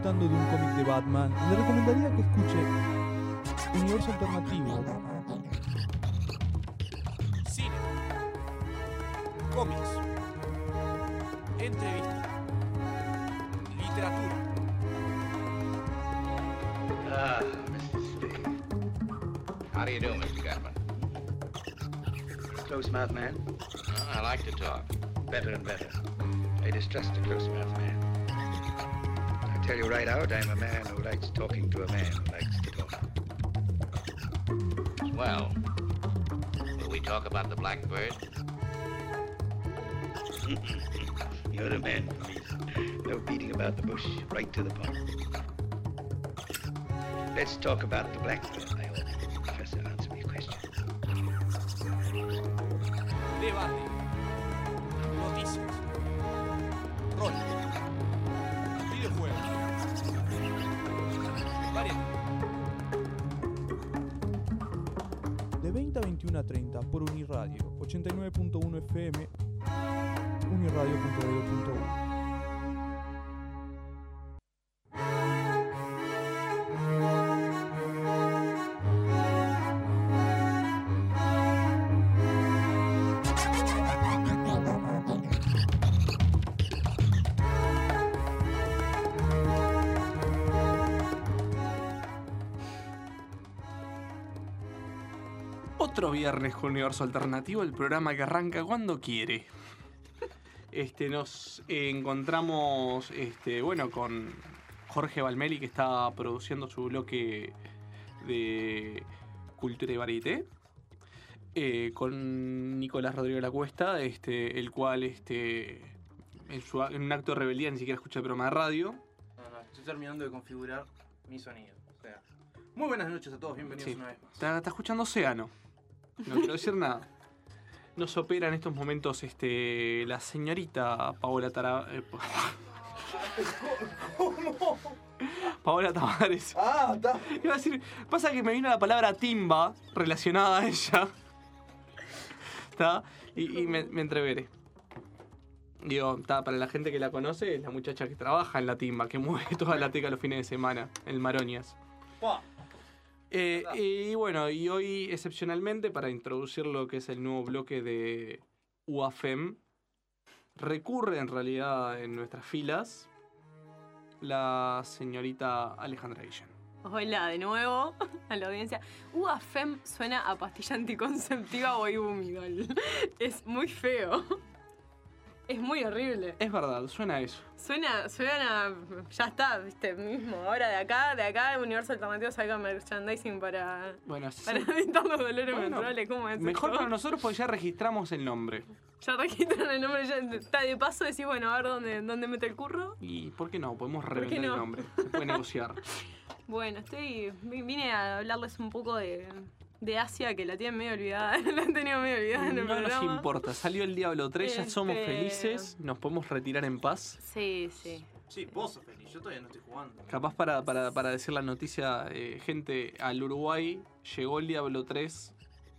disfrutando de un cómic de Batman, le recomendaría que escuche Universo Alternativo. Cine, cómics, entrevista, literatura. Mr. Steve. How do you do, Mr. Gatman? Close-mouthed man? I like to talk. Better and better. I distrust a close-mouthed man. I tell you right out, I'm a man who likes talking to a man who likes to talk. Well, will we talk about the blackbird? You're the man for me. No beating about the bush. Right to the point. Let's talk about the blackbird, my old professor. Answer me a question. Debate, noticias, rol, videojuegos, variedad. De 20 a 21 a 30 por Uniradio, 89.1 FM, uniradio.edu.u. Otro viernes con Universo Alternativo, el programa que arranca cuando quiere. Nos encontramos con Jorge Valmeli, que está produciendo su bloque de Cultura y Varieté, con Nicolás Rodrigo La Cuesta, el cual en un acto de rebeldía ni siquiera escucha el programa de radio. No, estoy terminando de configurar mi sonido. O sea, muy buenas noches a todos, bienvenidos una vez más. Está escuchando Océano. No quiero decir nada. Nos opera en estos momentos la señorita Paola ¿Cómo? Paola Tavares. Ah, está. Iba a decir, pasa que me vino la palabra timba relacionada a ella. ¿Está? Y me entreveré. Digo, está, para la gente que la conoce, es la muchacha que trabaja en la timba, que mueve toda la teca los fines de semana, en Maroñas. Wow. Y bueno, y hoy excepcionalmente, para introducir lo que es el nuevo bloque de UAFEM, recurre en realidad en nuestras filas la señorita Alejandra Guillén. Hola de nuevo a la audiencia. UAFEM suena a pastilla anticonceptiva o ibumidol. Es muy feo. Es muy horrible. Es verdad, suena a eso. Suena, ya está, viste, mismo. Ahora de acá, Universo Alternativo saca merchandising para evitar los dolores menstruales. ¿Cómo es mejor esto? para nosotros porque ya registramos el nombre. Ya registran el nombre, ya está de paso, decís, bueno, a ver dónde mete el curro. ¿Y por qué no? Podemos revelar el nombre. Se puede negociar. Bueno, vine a hablarles un poco de Asia, que la tienen medio olvidada. La han tenido medio olvidada en el programa. No nos importa. Salió el Diablo 3, ya somos felices. Nos podemos retirar en paz. Sí. Sí, vos sos feliz, yo todavía no estoy jugando. Capaz para decir la noticia, gente, al Uruguay llegó el Diablo 3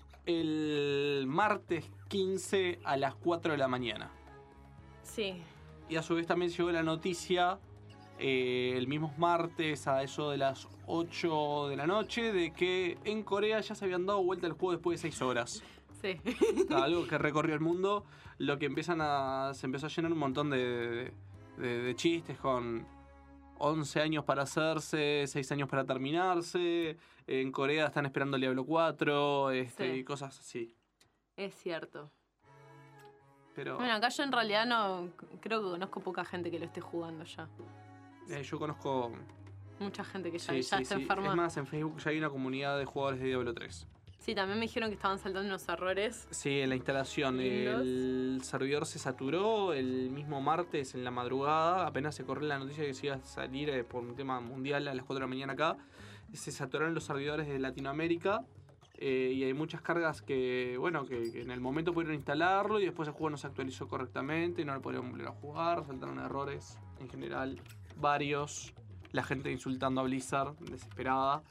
el martes 15 a las 4 de la mañana. Sí. Y a su vez también llegó la noticia el mismo martes a eso de las 8 de la noche de que en Corea ya se habían dado vuelta el juego después de 6 horas. Sí. Algo que recorrió el mundo, lo que se empezó a llenar un montón de chistes con 11 años para hacerse, 6 años para terminarse, en Corea están esperando el Diablo 4, y cosas así. Es cierto. Pero bueno, acá yo en realidad no creo que conozco poca gente que lo esté jugando ya. Yo conozco mucha gente que ya está enferma. Es más, en Facebook ya hay una comunidad de jugadores de Diablo 3. Sí, también me dijeron que estaban saltando unos errores. Sí, en la instalación. El servidor se saturó el mismo martes en la madrugada. Apenas se corrió la noticia que se iba a salir por un tema mundial a las 4 de la mañana acá. Se saturaron los servidores de Latinoamérica. Y hay muchas cargas que en el momento pudieron instalarlo y después el juego no se actualizó correctamente, no lo pudieron volver a jugar, saltaron errores en general, varios. La gente insultando a Blizzard, desesperada.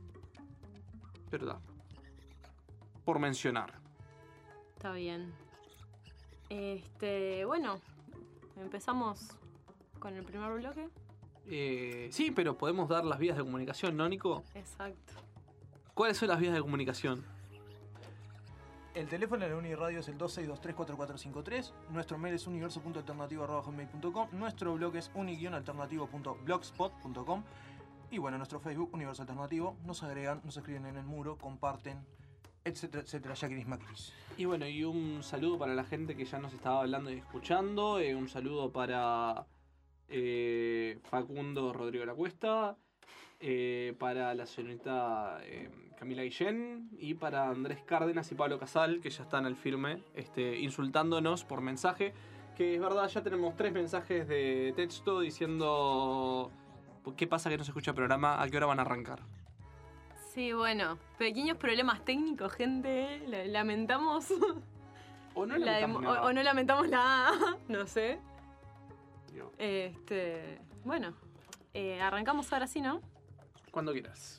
Pero da. Por mencionar. Está bien. Bueno, empezamos con el primer bloque. Sí, pero podemos dar las vías de comunicación, ¿no, Nico? Exacto. ¿Cuáles son las vías de comunicación? El teléfono de la Uniradio es el 26234453. Nuestro mail es universo.alternativo@hotmail.com. Nuestro blog es uni-alternativo.blogspot.com. Y bueno, nuestro Facebook, Universo Alternativo. Nos agregan, nos escriben en el muro, comparten, etcétera, etcétera. Yaquiris Maquiris. Y bueno, y un saludo para la gente que ya nos estaba hablando y escuchando. Un saludo para Facundo Rodrigo La Cuesta. Para la señorita Camila Guillén y para Andrés Cárdenas y Pablo Casal, que ya están al firme insultándonos por mensaje, que es verdad, ya tenemos 3 mensajes de texto diciendo qué pasa que no se escucha el programa, a qué hora van a arrancar. Sí, bueno, pequeños problemas técnicos, gente, lamentamos. O no lamentamos nada. O no lamentamos la no sé. Digo, Bueno, arrancamos ahora sí, ¿no? cuando quieras.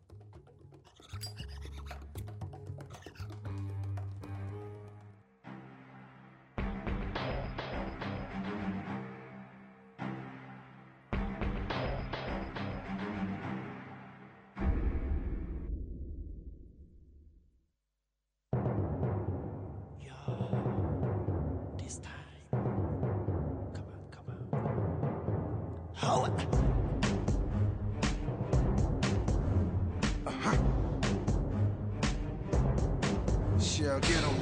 Yeah, get 'em.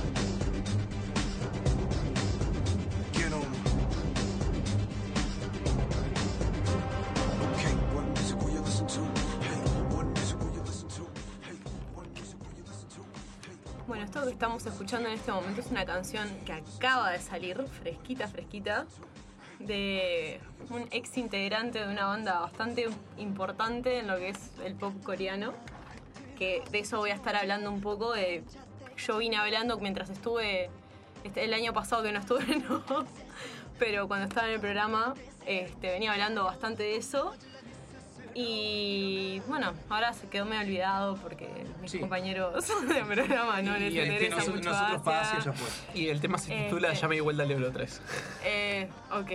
Get 'em. Okay, what music will you listen to? Hey, what music will you listen to? Hey, what music will you listen to? Hey. Bueno, esto que estamos escuchando en este momento es una canción que acaba de salir, fresquita, de un ex integrante de una banda bastante importante en lo que es el pop coreano, que de eso voy a estar hablando un poco. Yo vine hablando mientras estuve, el año pasado que no estuve, no, pero cuando estaba en el programa venía hablando bastante de eso. Y bueno, ahora se quedó medio olvidado porque mis compañeros de programa no les interesa mucho nosotros Asia. ya fue. Y el tema se titula Ya me di vuelta al Diablo 3. Ok.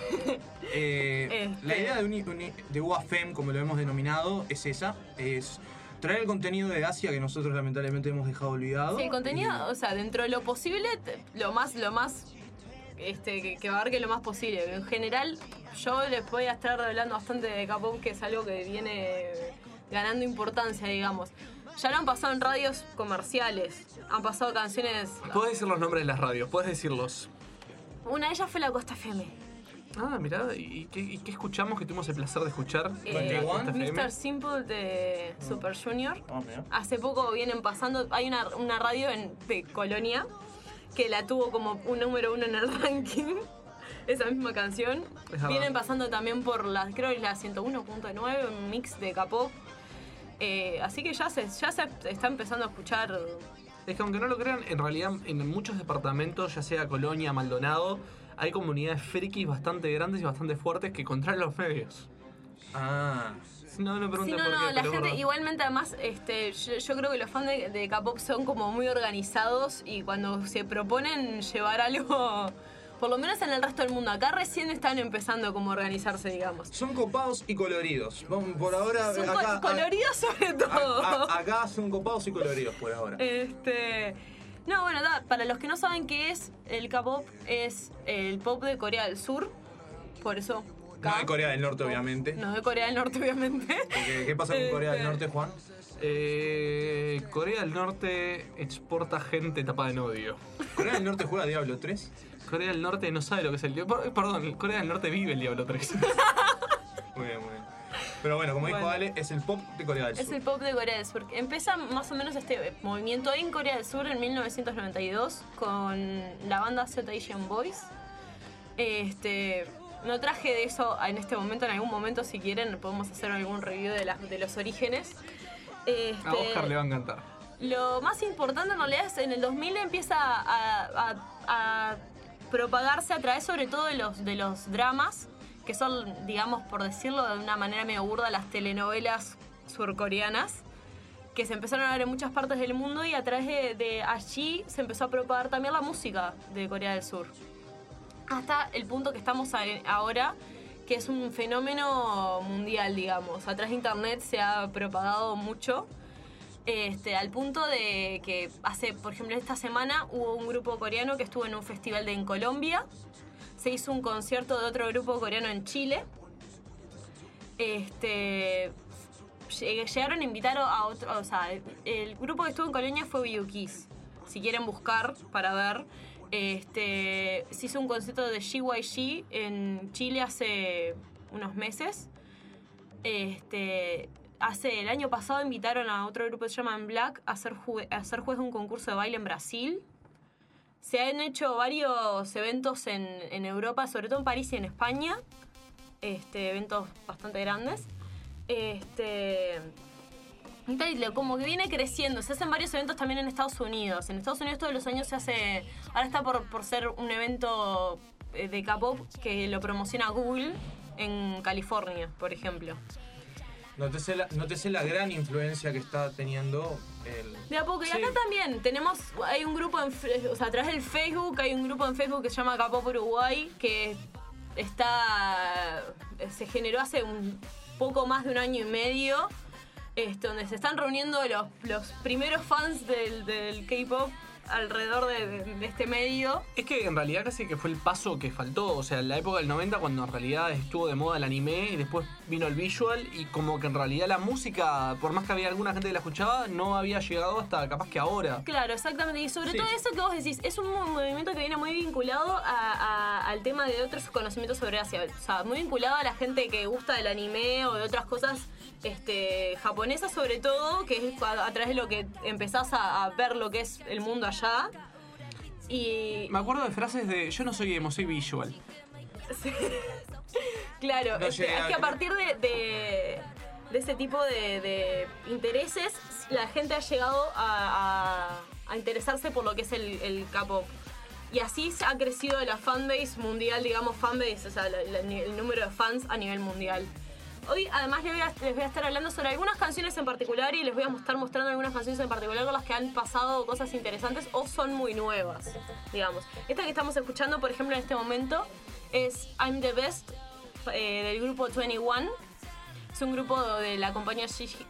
La idea de UAFEM, como lo hemos denominado, es esa. Es traer el contenido de Asia que nosotros lamentablemente hemos dejado olvidado. Sí, el contenido, o sea, dentro de lo posible, lo más que abarque lo más posible. En general, yo les voy a estar hablando bastante de K-pop, que es algo que viene ganando importancia, digamos. Ya lo han pasado en radios comerciales, han pasado canciones... Puedes decir los nombres de las radios, puedes decirlos. Una de ellas fue la Costa FM. Ah, mirá, ¿y qué escuchamos que tuvimos el placer de escuchar? Mr. Simple de Super Junior. Mira. Hace poco vienen pasando, hay una radio de Colonia que la tuvo como un número 1 en el ranking, esa misma canción. Vienen pasando también por creo que es la 101.9, un mix de K-pop. Así que ya se está empezando a escuchar. Es que aunque no lo crean, en realidad en muchos departamentos, ya sea Colonia, Maldonado, hay comunidades frikis bastante grandes y bastante fuertes que controlan los medios. Ah. No me pregunten por qué. La pero gente, bueno. igualmente, además, yo creo que los fans de K-pop son como muy organizados y cuando se proponen llevar algo, por lo menos en el resto del mundo, acá recién están empezando como a organizarse, digamos. Son copados y coloridos. Vamos, por ahora, Son acá, coloridos sobre todo. acá son copados y coloridos por ahora. No, bueno, para los que no saben qué es el K-pop, es el pop de Corea del Sur, por eso... No de Corea del Norte, obviamente. No de Corea del Norte, obviamente. Porque, ¿qué pasa con Corea del Norte, Juan? Corea del Norte exporta gente tapada en odio. ¿Corea del Norte juega Diablo 3? Corea del Norte no sabe lo que es el Diablo. Perdón, Corea del Norte vive el Diablo 3. Muy bien, muy bien. Pero bueno, como dijo Ale, es el pop de Corea del Sur. Es el pop de Corea del Sur. Empieza más o menos este movimiento en Corea del Sur en 1992 con la banda Z Asian Boys. No traje de eso en este momento, en algún momento si quieren podemos hacer algún review de los orígenes. A Oscar le va a encantar. Lo más importante en realidad es en el 2000 empieza a propagarse a través sobre todo de los dramas, que son, digamos, por decirlo de una manera medio burda, las telenovelas surcoreanas, que se empezaron a ver en muchas partes del mundo y a través de allí se empezó a propagar también la música de Corea del Sur. Hasta el punto que estamos ahora, que es un fenómeno mundial, digamos. A través de internet se ha propagado mucho. Al punto de que por ejemplo, esta semana hubo un grupo coreano que estuvo en un festival en Colombia. Se hizo un concierto de otro grupo coreano en Chile. Llegaron a invitar a otro, o sea, el grupo que estuvo en Colombia fue BUKIS. Si quieren buscar para ver, se hizo un concierto de GYG en Chile hace unos meses. El año pasado invitaron a otro grupo que se llama En Black a ser juez de un concurso de baile en Brasil. Se han hecho varios eventos en Europa, sobre todo en París y en España. Eventos bastante grandes. Como que viene creciendo. Se hacen varios eventos también en Estados Unidos. En Estados Unidos todos los años se hace... Ahora está por ser un evento de K-pop que lo promociona Google en California, por ejemplo. Nótese la gran influencia que está teniendo el... De a poco. Y acá también hay un grupo a través del Facebook, hay un grupo en Facebook que se llama K-pop Uruguay, que se generó hace un poco más de un año y medio, donde se están reuniendo los primeros fans del K-pop alrededor de este medio. Es que en realidad casi que fue el paso que faltó, o sea, en la época del 90 cuando en realidad estuvo de moda el anime y después vino el visual y como que en realidad la música, por más que había alguna gente que la escuchaba, no había llegado hasta capaz que ahora. Claro, exactamente, y sobre todo eso que vos decís, es un movimiento que viene muy vinculado al tema de otros conocimientos sobre Asia, o sea, muy vinculado a la gente que gusta del anime o de otras cosas japonesas sobre todo, que es a través de lo que empezás a ver lo que es el mundo allá. Y me acuerdo de frases de yo no soy emo, soy visual. Sí. Claro, No es que a partir de ese tipo de intereses, la gente ha llegado a interesarse por lo que es el K-pop. Y así ha crecido la fanbase mundial, digamos fanbase, o sea, el número de fans a nivel mundial. Hoy además les voy a estar hablando sobre algunas canciones en particular y les voy a estar mostrando algunas canciones en particular con las que han pasado cosas interesantes o son muy nuevas, digamos. Esta que estamos escuchando, por ejemplo, en este momento es I'm the Best del grupo 21. Es un grupo de la compañía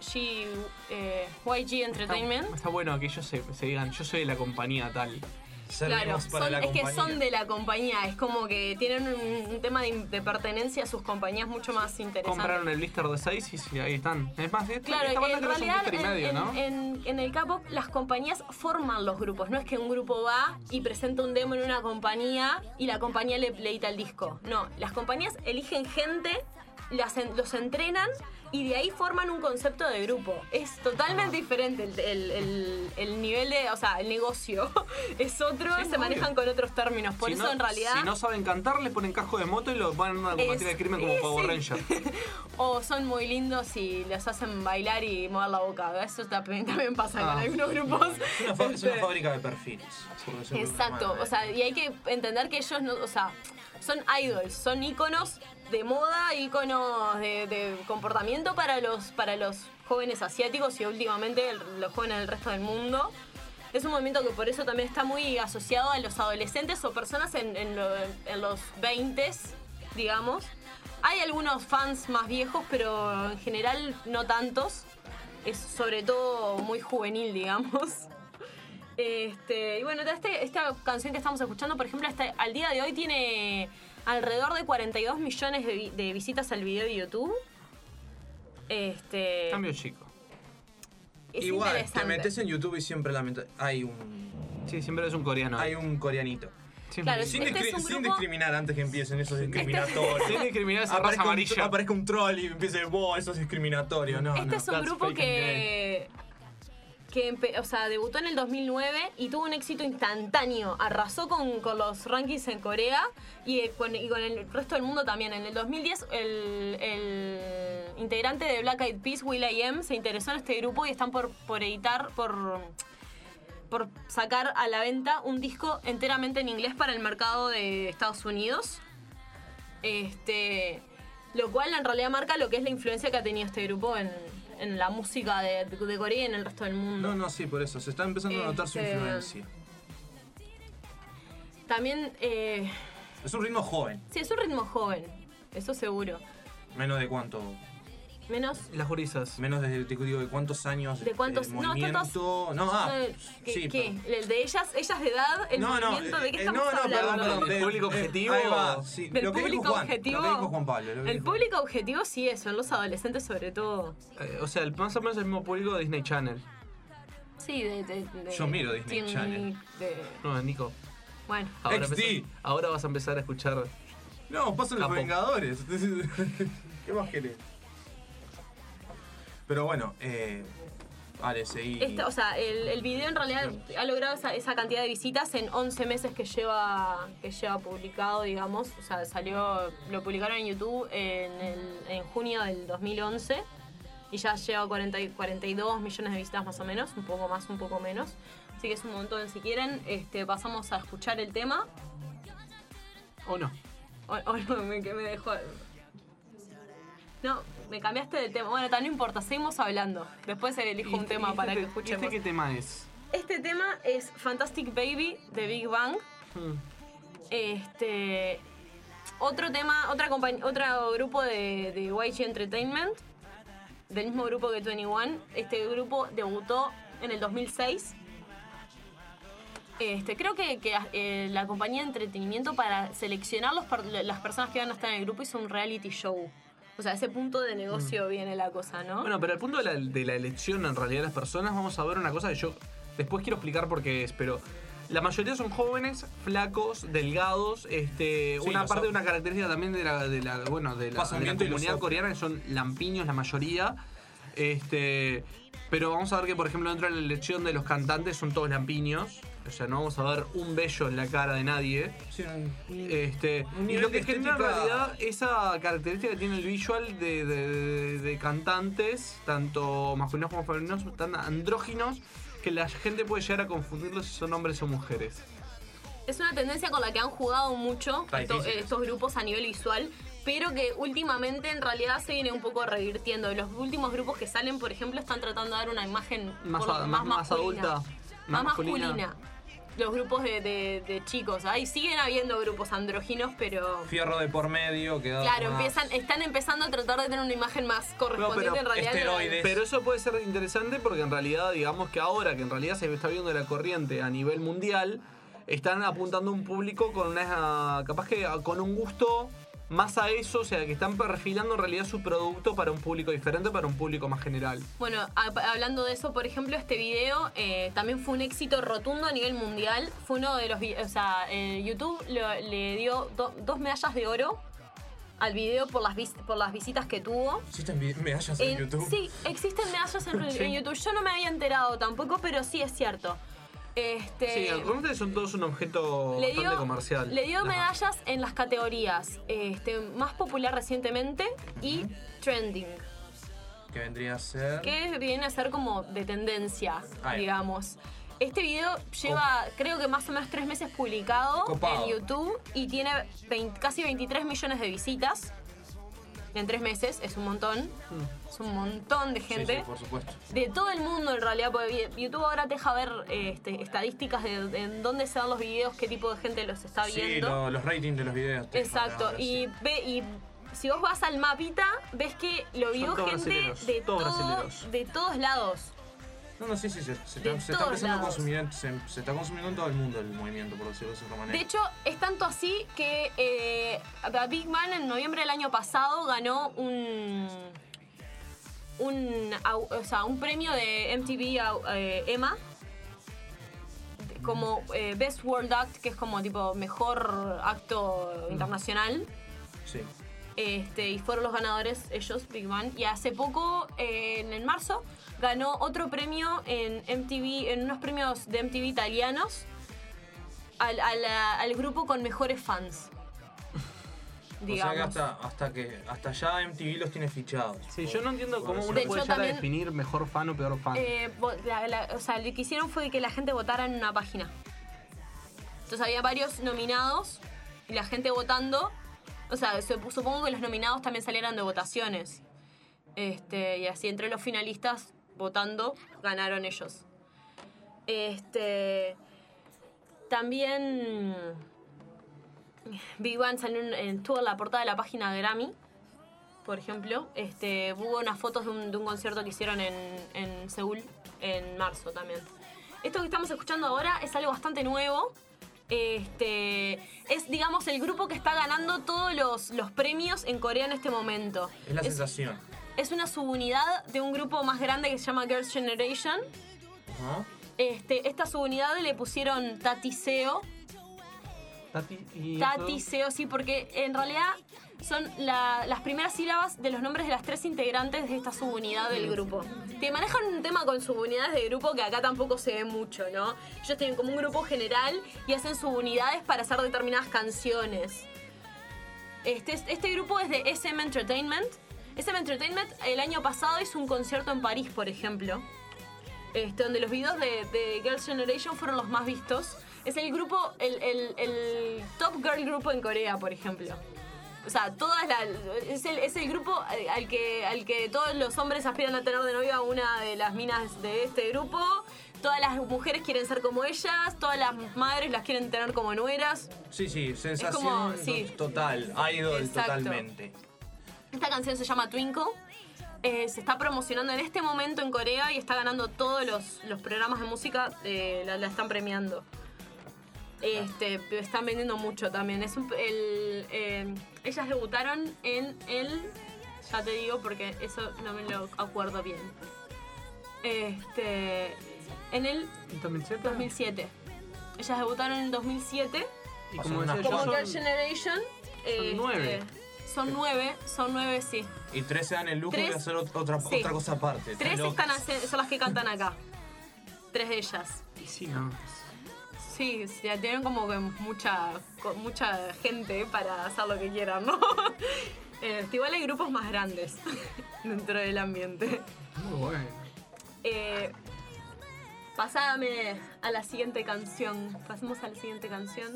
YG Entertainment. Está bueno que ellos se digan, yo soy de la compañía tal. Claro, es que son de la compañía, es como que tienen un tema de pertenencia a sus compañías mucho más interesante. Compraron el blister de 6 y sí, ahí están. Es más, claro, esta banda en creo que es un realidad blister y medio, ¿no? en el K-pop las compañías forman los grupos, no es que un grupo va y presenta un demo en una compañía y la compañía le edita el disco. No, las compañías eligen gente, los entrenan y de ahí forman un concepto de grupo. Es totalmente diferente el nivel de, o sea, el negocio es otro, Sí, se manejan con otros términos. Por eso en realidad... Si no saben cantar, les ponen casco de moto y los van a combatir el crimen como Power Ranger. O son muy lindos y los hacen bailar y mover la boca. Eso también pasa con algunos grupos. Es una fábrica de perfiles. por decirlo de alguna Exacto, manera. o sea, y hay que entender que ellos no, o sea, son idols, son íconos de moda, íconos de comportamiento para los jóvenes asiáticos y últimamente los jóvenes del resto del mundo. Es un movimiento que por eso también está muy asociado a los adolescentes o personas en los 20s, digamos. Hay algunos fans más viejos, pero en general no tantos. Es sobre todo muy juvenil, digamos. Y bueno, esta canción que estamos escuchando, por ejemplo, al día de hoy tiene alrededor de 42 millones de visitas al video de YouTube. Cambio chico. Es Igual, te interesante. metes en YouTube y siempre hay un... Sí, siempre es un coreano. Hay un coreanito. Siempre. Claro, Sin, este es un sin grupo- discriminar antes que empiecen esos discriminatorios. Sin discriminar esa raza amarilla. Aparezca un troll y empiece, wow, eso es discriminatorio. No, Este no. es un That's grupo freaking que debutó en el 2009 y tuvo un éxito instantáneo. Arrasó con los rankings en Corea y con el resto del mundo también. En el 2010 el integrante de Black Eyed Peas, will.i.am, se interesó en este grupo y están por sacar a la venta un disco enteramente en inglés para el mercado de Estados Unidos. Lo cual en realidad marca lo que es la influencia que ha tenido este grupo en la música de Corea y en el resto del mundo. No, sí, por eso. Se está empezando a notar su influencia. También, Es un ritmo joven. sí, es un ritmo joven. eso seguro. ¿Menos de cuánto? Menos Las gurisas. Menos de cuántos años. de cuántos... movimiento. Sí, ¿Qué? ¿El de ellas de edad? ¿El movimiento? ¿De qué estamos hablando? ¿Del público objetivo? Ahí va, sí. ¿Del Lo que dijo público Juan, objetivo? Lo que dijo Juan Pablo. El público objetivo sí son los adolescentes sobre todo. O sea, más o menos el mismo público de Disney Channel. Sí, de Yo miro Disney Channel. No, Nico. Bueno. Ahora vas a empezar a escuchar... No, pasan los Capo. Vengadores. ¿Qué más querés? Pero bueno, vale, seguí. O sea, el video en realidad ha logrado esa cantidad de visitas en 11 meses que lleva publicado, digamos. O sea, lo publicaron en YouTube en junio del 2011 y ya lleva 42 millones de visitas más o menos, un poco más, un poco menos. Así que es un montón. Si quieren, pasamos a escuchar el tema. ¿O no? O no, que me dejó... No, me cambiaste del tema. Bueno, no importa, seguimos hablando. Después elijo un tema para que escuchemos. ¿Qué tema es? Este tema es Fantastic Baby de Big Bang. Otro tema, otro grupo de YG Entertainment, del mismo grupo que 21. Este grupo debutó en el 2006. Creo que la compañía de entretenimiento, para seleccionar las personas que van a estar en el grupo, hizo un reality show. O sea, a ese punto de negocio viene la cosa, ¿no? Bueno, pero al punto de la elección en realidad de las personas, vamos a ver una cosa que yo después quiero explicar por qué es, pero la mayoría son jóvenes, flacos, delgados, una parte de una característica también de la comunidad coreana, que son lampiños la mayoría. Pero vamos a ver que, por ejemplo, dentro de la elección de los cantantes son todos lampiños. O sea, no vamos a ver un vello en la cara de nadie. Sí, y lo que genera en realidad esa característica que tiene el visual de cantantes, tanto masculinos como femeninos, tan andróginos, que la gente puede llegar a confundirlos si son hombres o mujeres. Es una tendencia con la que han jugado mucho estos grupos a nivel visual, pero que últimamente en realidad se viene un poco revirtiendo. Los últimos grupos que salen, por ejemplo, están tratando de dar una imagen más masculina, adulta, más masculina. Los grupos de chicos. Ahí siguen habiendo grupos andróginos, pero... Fierro de por medio. Claro, están empezando a tratar de tener una imagen más correspondiente en realidad. Esteroides. Pero eso puede ser interesante porque en realidad, digamos que ahora que en realidad se está viendo la corriente a nivel mundial, están apuntando a un público con capaz que con un gusto más a eso, o sea, que están perfilando en realidad su producto para un público diferente, para un público más general. Bueno, hablando de eso, por ejemplo, este video también fue un éxito rotundo a nivel mundial. Fue uno de los videos, o sea, YouTube le dio 2 medallas de oro al video por las visitas que tuvo. ¿Existen medallas en YouTube? Sí, existen medallas en YouTube. Yo no me había enterado tampoco, pero sí es cierto. Sí, realmente son todos un objeto bastante comercial. Le dio medallas en las categorías más popular recientemente y trending. Que vendría a ser... Que viene a ser como de tendencia, digamos. Este video lleva, creo que más o menos 3 meses publicado en YouTube y tiene casi 23 millones de visitas. En 3 meses, es un montón. Es un montón de gente. Sí, por supuesto. De todo el mundo en realidad, porque YouTube ahora te deja ver estadísticas de en dónde se dan los videos, qué tipo de gente los está viendo. Sí, los ratings de los videos. Exacto. Y si vos vas al mapita, ves que lo vio gente de todos lados. No, sí, se está empezando a consumir, se está consumiendo en todo el mundo el movimiento, por decirlo de esa manera. De hecho, es tanto así que Big Bang en noviembre del año pasado ganó un premio de MTV EMA como Best World Act, que es como tipo mejor acto internacional. Sí. Y fueron los ganadores ellos, Big Bang. Y hace poco, en marzo, ganó otro premio en MTV, en unos premios de MTV italianos, al grupo con mejores fans. Digamos. O sea que hasta ya MTV los tiene fichados. Sí, yo no entiendo cómo uno puede llegar a definir mejor fan o peor fan. O sea, lo que hicieron fue que la gente votara en una página. Entonces había varios nominados y la gente votando. O sea, supongo que los nominados también salieran de votaciones. Y así entre los finalistas votando ganaron ellos. También Big Bang salió estuvo en la portada de la página de Grammy, por ejemplo. Hubo unas fotos de un concierto que hicieron en Seúl en marzo también. Esto que estamos escuchando ahora es algo bastante nuevo. Es, digamos, el grupo que está ganando todos los premios en Corea en este momento. Es la sensación. Es una subunidad de un grupo más grande que se llama Girls' Generation. Ajá. Esta subunidad le pusieron Tati Seo. Tati Seo, sí, porque en realidad son las primeras sílabas de los nombres de las 3 integrantes de esta subunidad del grupo. Te manejan un tema con subunidades de grupo que acá tampoco se ve mucho, ¿no? Ellos tienen como un grupo general y hacen subunidades para hacer determinadas canciones. Este grupo es de SM Entertainment. SM Entertainment el año pasado hizo un concierto en París, por ejemplo, donde los videos de Girls' Generation fueron los más vistos. Es el grupo, el top girl grupo en Corea, por ejemplo. O sea, es el grupo al que todos los hombres aspiran a tener de novia a una de las minas de este grupo. Todas las mujeres quieren ser como ellas, todas las madres las quieren tener como nueras. Sí, sensación como, sí. Total, idol. Exacto. Totalmente. Esta canción se llama Twinkle. Se está promocionando en este momento en Corea y está ganando todos los programas de música, la están premiando. Están vendiendo mucho también. Ellas debutaron en el... Ya te digo porque eso no me lo acuerdo bien. En el 2007. Ellas debutaron en 2007. Y como Girls' Generation. Son 9. Son 9, sí. Y 3 se dan el lujo de hacer otra cosa aparte. 3 son las que cantan acá. 3 de ellas. Y sí, no. Sí, ya tienen como que mucha gente para hacer lo que quieran, ¿no? Igual hay grupos más grandes dentro del ambiente. Muy bueno. Pasame a la siguiente canción. Pasemos a la siguiente canción.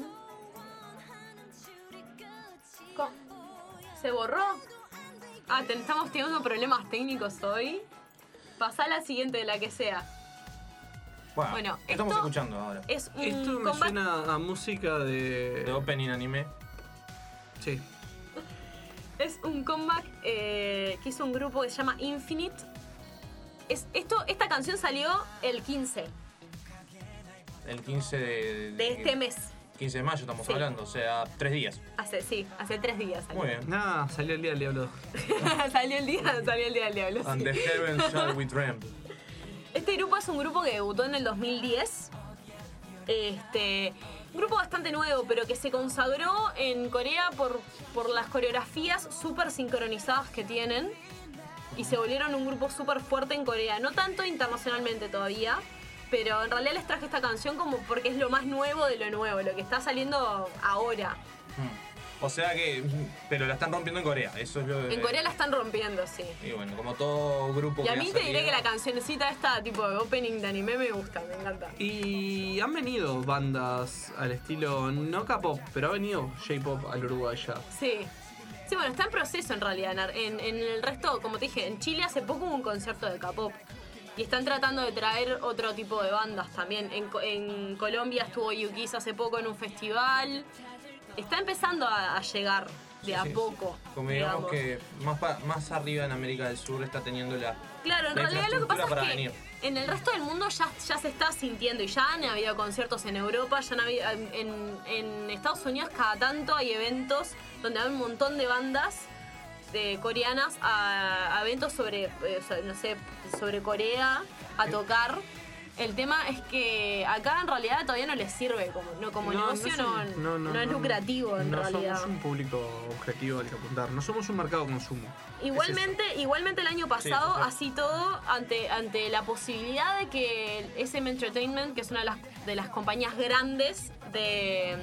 ¿Se borró? Estamos teniendo problemas técnicos hoy. Pasá a la siguiente, de la que sea. Bueno, ¿qué estamos escuchando ahora? Esto me suena a música de opening anime. Sí. Es un comeback que hizo un grupo que se llama Infinite. Esta canción salió el 15. El 15 de este mes. 15 de mayo estamos hablando, o sea, 3 días. Hace 3 días salió. Muy bien. Salió el día del diablo. salió el día del diablo. And the heavens shall we tremble. Este grupo es un grupo que debutó en el 2010. Un grupo bastante nuevo, pero que se consagró en Corea por las coreografías súper sincronizadas que tienen. Y se volvieron un grupo súper fuerte en Corea. No tanto internacionalmente todavía, pero en realidad les traje esta canción como porque es lo más nuevo de lo nuevo, lo que está saliendo ahora. O sea que... Pero la están rompiendo en Corea, eso es lo de... En Corea la están rompiendo, sí. Y bueno, como todo grupo y a mí te diré que la cancioncita esta, tipo de opening de anime, me gusta, me encanta. Y han venido bandas al estilo, no K-pop, pero ha venido J-pop al Uruguay ya. Sí. Sí, bueno, está en proceso en realidad. En el resto, como te dije, en Chile hace poco hubo un concierto de K-pop. Y están tratando de traer otro tipo de bandas también. En Colombia estuvo Yukis hace poco en un festival. Está empezando a llegar de a poco. Como digamos que más arriba en América del Sur está teniendo la... Claro, en realidad lo que pasa es que en el resto del mundo ya se está sintiendo. Y ya han habido conciertos en Europa, ya han habido, en Estados Unidos cada tanto hay eventos donde hay un montón de bandas coreanas a eventos sobre, sobre Corea, a tocar. El tema es que acá en realidad todavía no les sirve como negocio, no es lucrativo en realidad. No somos un público objetivo al que apuntar, no somos un mercado de consumo. Igualmente el año pasado, así todo, ante la posibilidad de que SM Entertainment, que es una de las compañías grandes de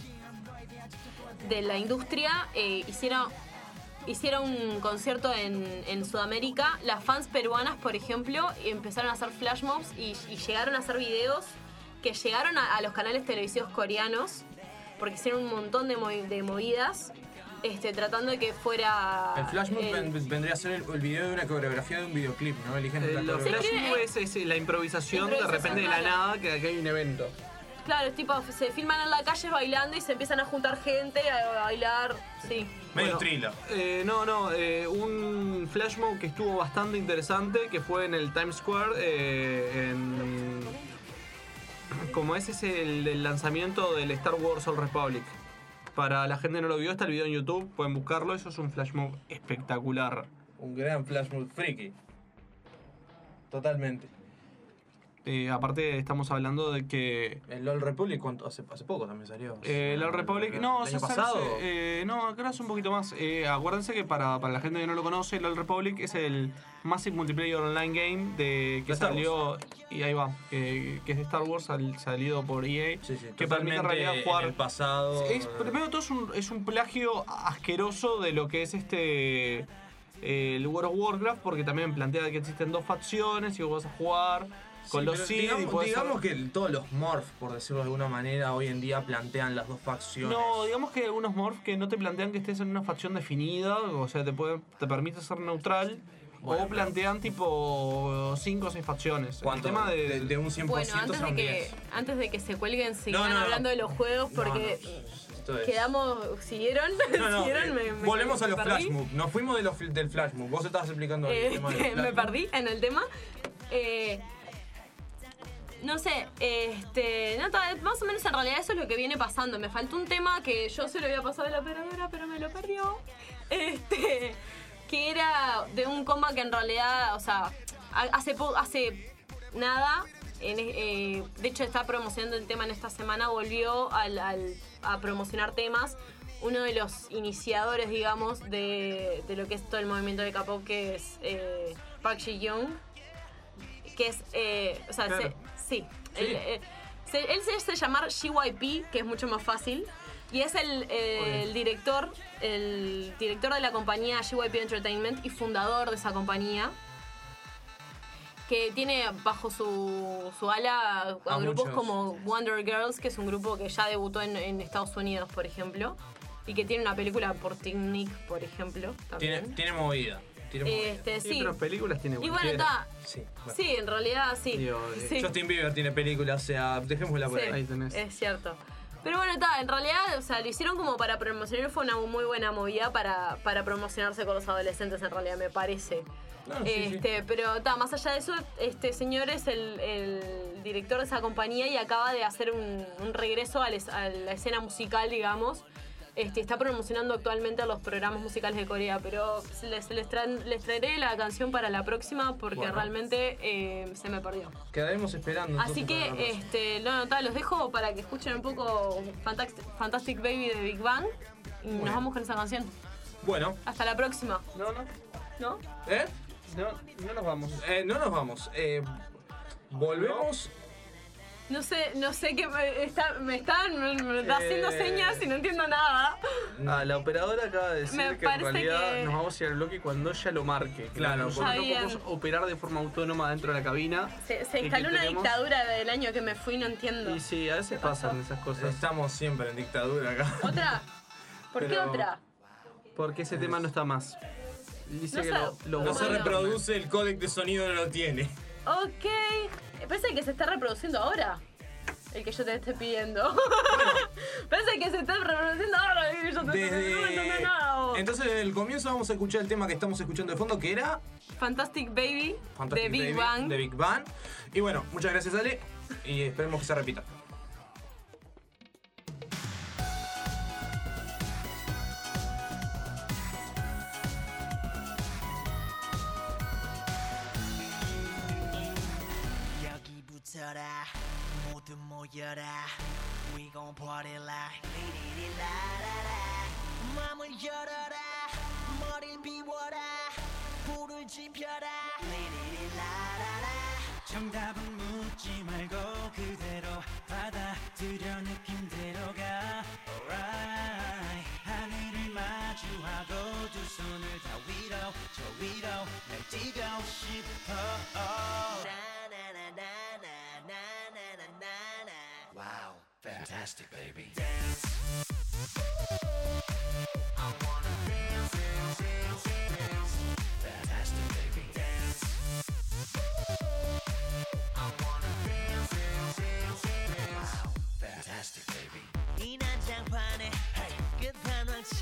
la industria, hiciera un concierto en Sudamérica, las fans peruanas, por ejemplo, empezaron a hacer flash mobs y llegaron a hacer videos que llegaron a los canales televisivos coreanos, porque hicieron un montón de movidas, tratando de que fuera... El flash mob vendría a ser el video de una coreografía de un videoclip, ¿no? Eligen los flash mob es la improvisación de repente de la nada, que aquí hay un evento. Claro, es tipo, se filman en la calle bailando y se empiezan a juntar gente a bailar. Sí. Medio thriller. Un flash mob que estuvo bastante interesante, que fue en el Times Square, como ese es el del lanzamiento del Star Wars Old Republic. Para la gente que no lo vio, está el video en YouTube, pueden buscarlo, eso es un flash mob espectacular. Un gran flash mob friki. Totalmente. Aparte estamos hablando de que... El Old Republic hace poco también salió. El Old Republic... No, ¿el año se pasado? no, creo que es un poquito más. Acuérdense que para la gente que no lo conoce, el Old Republic es el Massive Multiplayer Online Game que salió... Y ahí va, que es de Star Wars, salido por EA. Sí, que permite en realidad jugar... en el pasado. Primero todo es un plagio asqueroso de lo que es el World of Warcraft, porque también plantea que existen dos facciones y vos vas a jugar... Con los Sith digamos que todos los morphs, por decirlo de alguna manera, hoy en día plantean las dos facciones. No, digamos que hay algunos morphs que no te plantean que estés en una facción definida, o sea, te permite ser neutral, o plantean tipo 5 o 6 facciones. ¿Cuánto? El tema de un 100% Bueno, son 10. antes de que se cuelguen, sigan No. hablando de los juegos porque quedamos. ¿Siguieron? ¿Siguieron? Volvemos a los perdí. flash moves. Nos fuimos del flash move. Vos estabas explicando el tema del flash Me move. perdí en el tema. No sé, más o menos en realidad eso es lo que viene pasando. Me faltó un tema que yo se lo había pasado a la operadora, pero me lo perdió. Que era de un coma que en realidad, o sea, hace nada, de hecho está promocionando el tema en esta semana, volvió a promocionar temas. Uno de los iniciadores, digamos, de lo que es todo el movimiento de K-pop, que es Park Ji-young, que es, Claro. él se hace llamar JYP, que es mucho más fácil, y es el director de la compañía JYP Entertainment y fundador de esa compañía, que tiene bajo su ala a grupos como Wonder Girls, que es un grupo que ya debutó en Estados Unidos, por ejemplo, y que tiene una película por Technic, por ejemplo, también. Tiene movida. Sí, pero películas tiene y bueno, está. Sí, Sí, en realidad sí. Digo, Sí. Justin Bieber tiene películas, o sea, dejémosla por Sí, ahí. Ahí tenés. es cierto. Pero bueno, está, en realidad, o sea, lo hicieron como para promocionar, fue una muy buena movida para promocionarse con los adolescentes, en realidad, me parece. No, sí. Pero más allá de eso, este señor es el director de esa compañía y acaba de hacer un regreso a la escena musical, digamos. Está promocionando actualmente a los programas musicales de Corea, pero les traeré la canción para la próxima porque realmente se me perdió. Quedaremos esperando. Así que los dejo para que escuchen un poco Fantastic Baby de Big Bang y nos vamos con esa canción. Bueno. Hasta la próxima. ¿No? ¿Eh? No nos vamos. No nos vamos. Volvemos. No sé qué me están haciendo señas y no entiendo nada. La operadora acaba de decir Me que en parece realidad que- nos vamos a ir al bloque cuando ella lo marque. Claro, porque no Está bien. podemos operar de forma autónoma dentro de la cabina. Se que instaló una tenemos- dictadura del año que me fui, no entiendo. Y sí, a veces pasan esas cosas. Estamos siempre en dictadura acá. ¿Otra? ¿Por qué Pero- otra? Porque ese tema no está más. Dice No que sé, lo No se Bueno. reproduce, el códec de sonido no lo tiene. Ok. Parece que se está reproduciendo ahora. El que yo te esté pidiendo. Parece que se está reproduciendo ahora. Y yo te no entiendo nada. Entonces, desde el comienzo vamos a escuchar el tema que estamos escuchando de fondo, que era Fantastic Baby Fantastic de Big Baby, Bang. de Big Bang. Y bueno, muchas gracias, Ale. Y esperemos que se repita. 여기부터라 모두 모여라 We gon' party like 리리리라라라 맘을 열어라 머리를 비워라 불을 지펴라 리리리라라라 정답은 묻지 말고 그대로 받아들여 느낌대로 가 Alright 하늘을 마주하고 두 손을 다 위로 저 위로 날 뛰고 싶어 Wow, fantastic baby Dance I wanna dance, dance, dance, dance Fantastic baby Dance I wanna dance, dance, dance, dance Wow,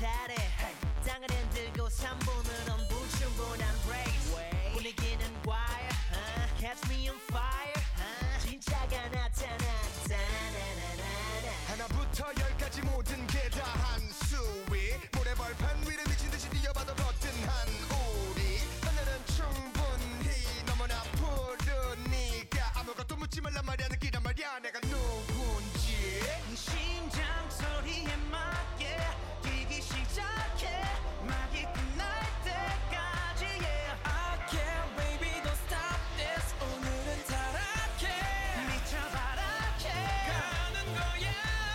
잘해 땅을 흔들고 3분은 불충분한 race 분위기는 wire catch me on fire 진짜가 나타났다 하나부터 열까지 모든 게 다 한수위 모래벌판 위를 미친듯이 뛰어봐도 거뜬한 우리 하늘은 충분히 너무나 푸르니까 아무것도 묻지 말란 말이야 느끼란 말이야 내가 누군지 심장 소리에 맞게 뛰기 시작해 막이 끝날 때까지 yeah. I can't baby don't stop this 오늘은 타락해 미쳐바라게 가는 거야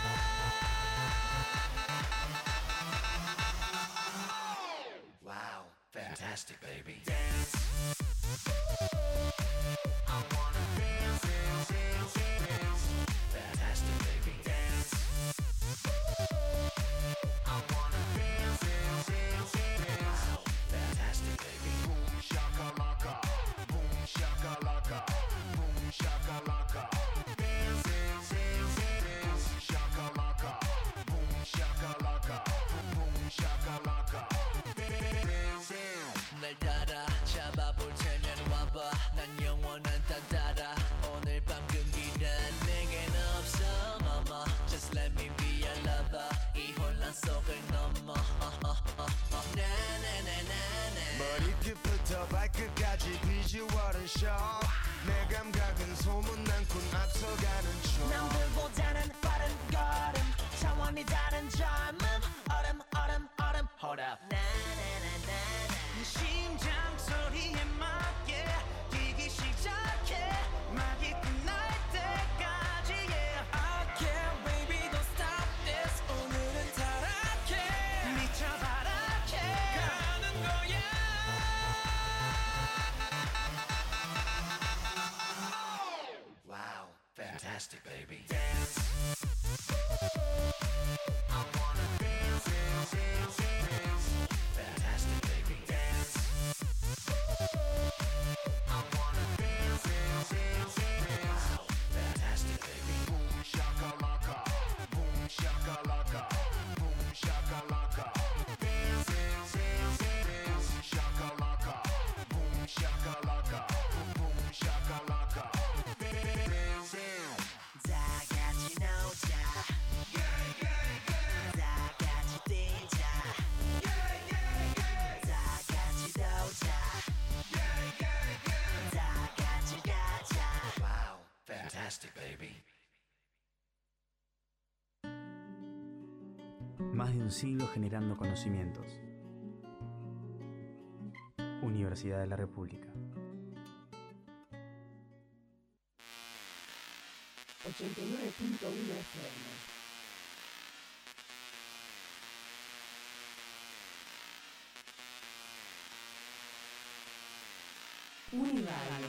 Wow, fantastic baby dance I wanna dance dance dance dance Fantastic baby dance I wanna dance dance dance dance Wow, fantastic baby Boom shakalaka Boom shakalaka Boom shakalaka dance dance dance dance Boom shakalaka Boom shakalaka Boom shakalaka 날 따라 잡아볼 테면 와봐 난 영원한 딴따라 오늘 밤 금기는 내겐 없어 mama Just let me be your lover 이 혼란 속을 넘어 나나나나나 머리끝부터 발끝까지 비주얼은 show 내 감각은 소문난군 앞서가는 중 남들보다는 빠른 걸음 차원이 다른 젊음 얼음 Hold up 나나나나나 심장 소리에 맞게 뛰기 시작해 막이 끝날 때까지 yeah. I can't baby don't stop this 오늘은 타락해 미쳐바라게 가는 거야 Wow, fantastic baby dance I wanna dance dance dance dance Fantastic baby dance I wanna dance dance dance dance Wow, fantastic baby Boom shakalaka Boom shakalaka Boom shakalaka dance dance dance dance Boom shakalaka Boom shakalaka Boom shakalaka 다 같이 놀자 다 같이 뛰자 다 같이 놀자 다 같이 가자 Wow, fantastic baby Más de un siglo generando conocimientos. Universidad de la República. 89.1 FM. Uniradio.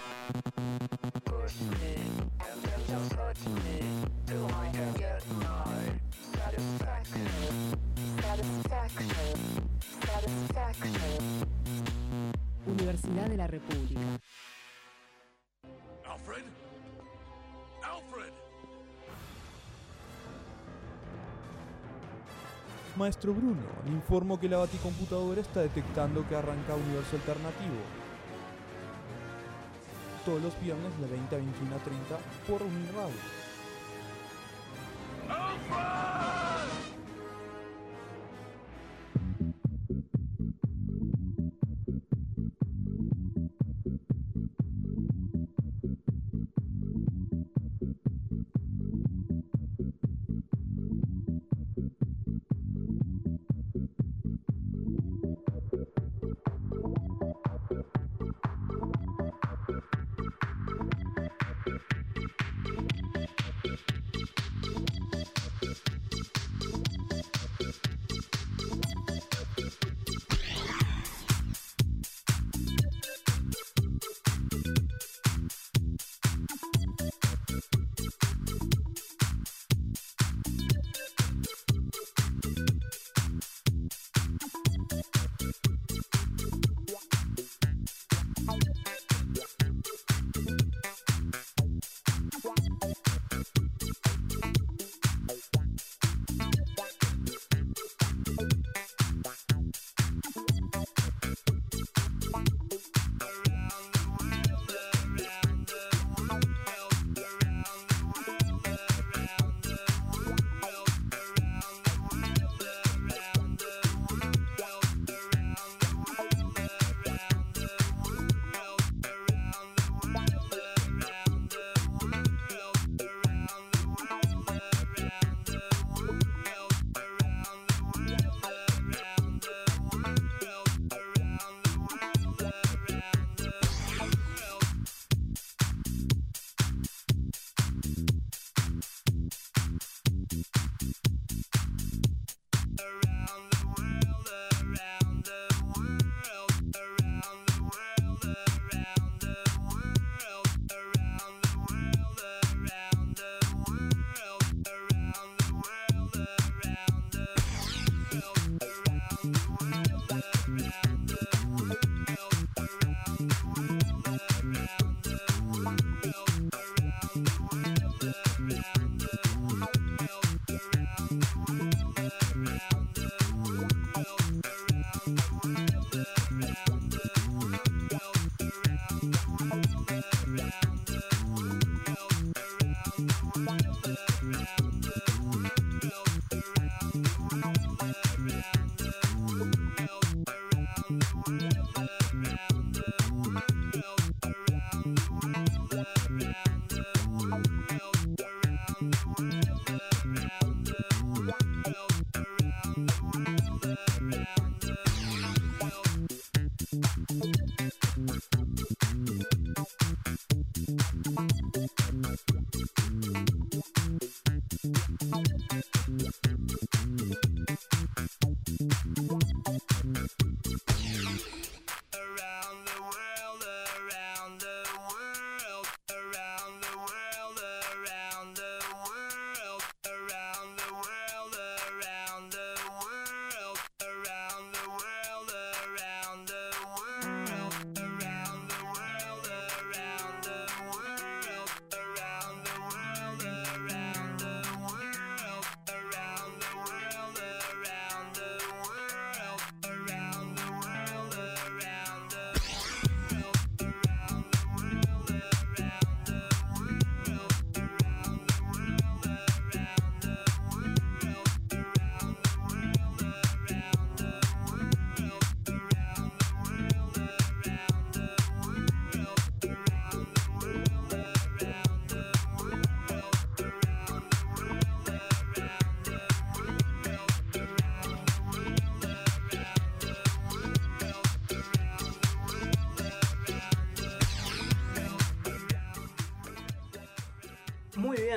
Push me and then just touch me till I can get my satisfaction Universidad de la República. Alfred? Alfred! Maestro Bruno, le informo que la baticomputadora está detectando que arranca Universo Alternativo. Todos los viernes de 20 a 21:30 por Uniradio.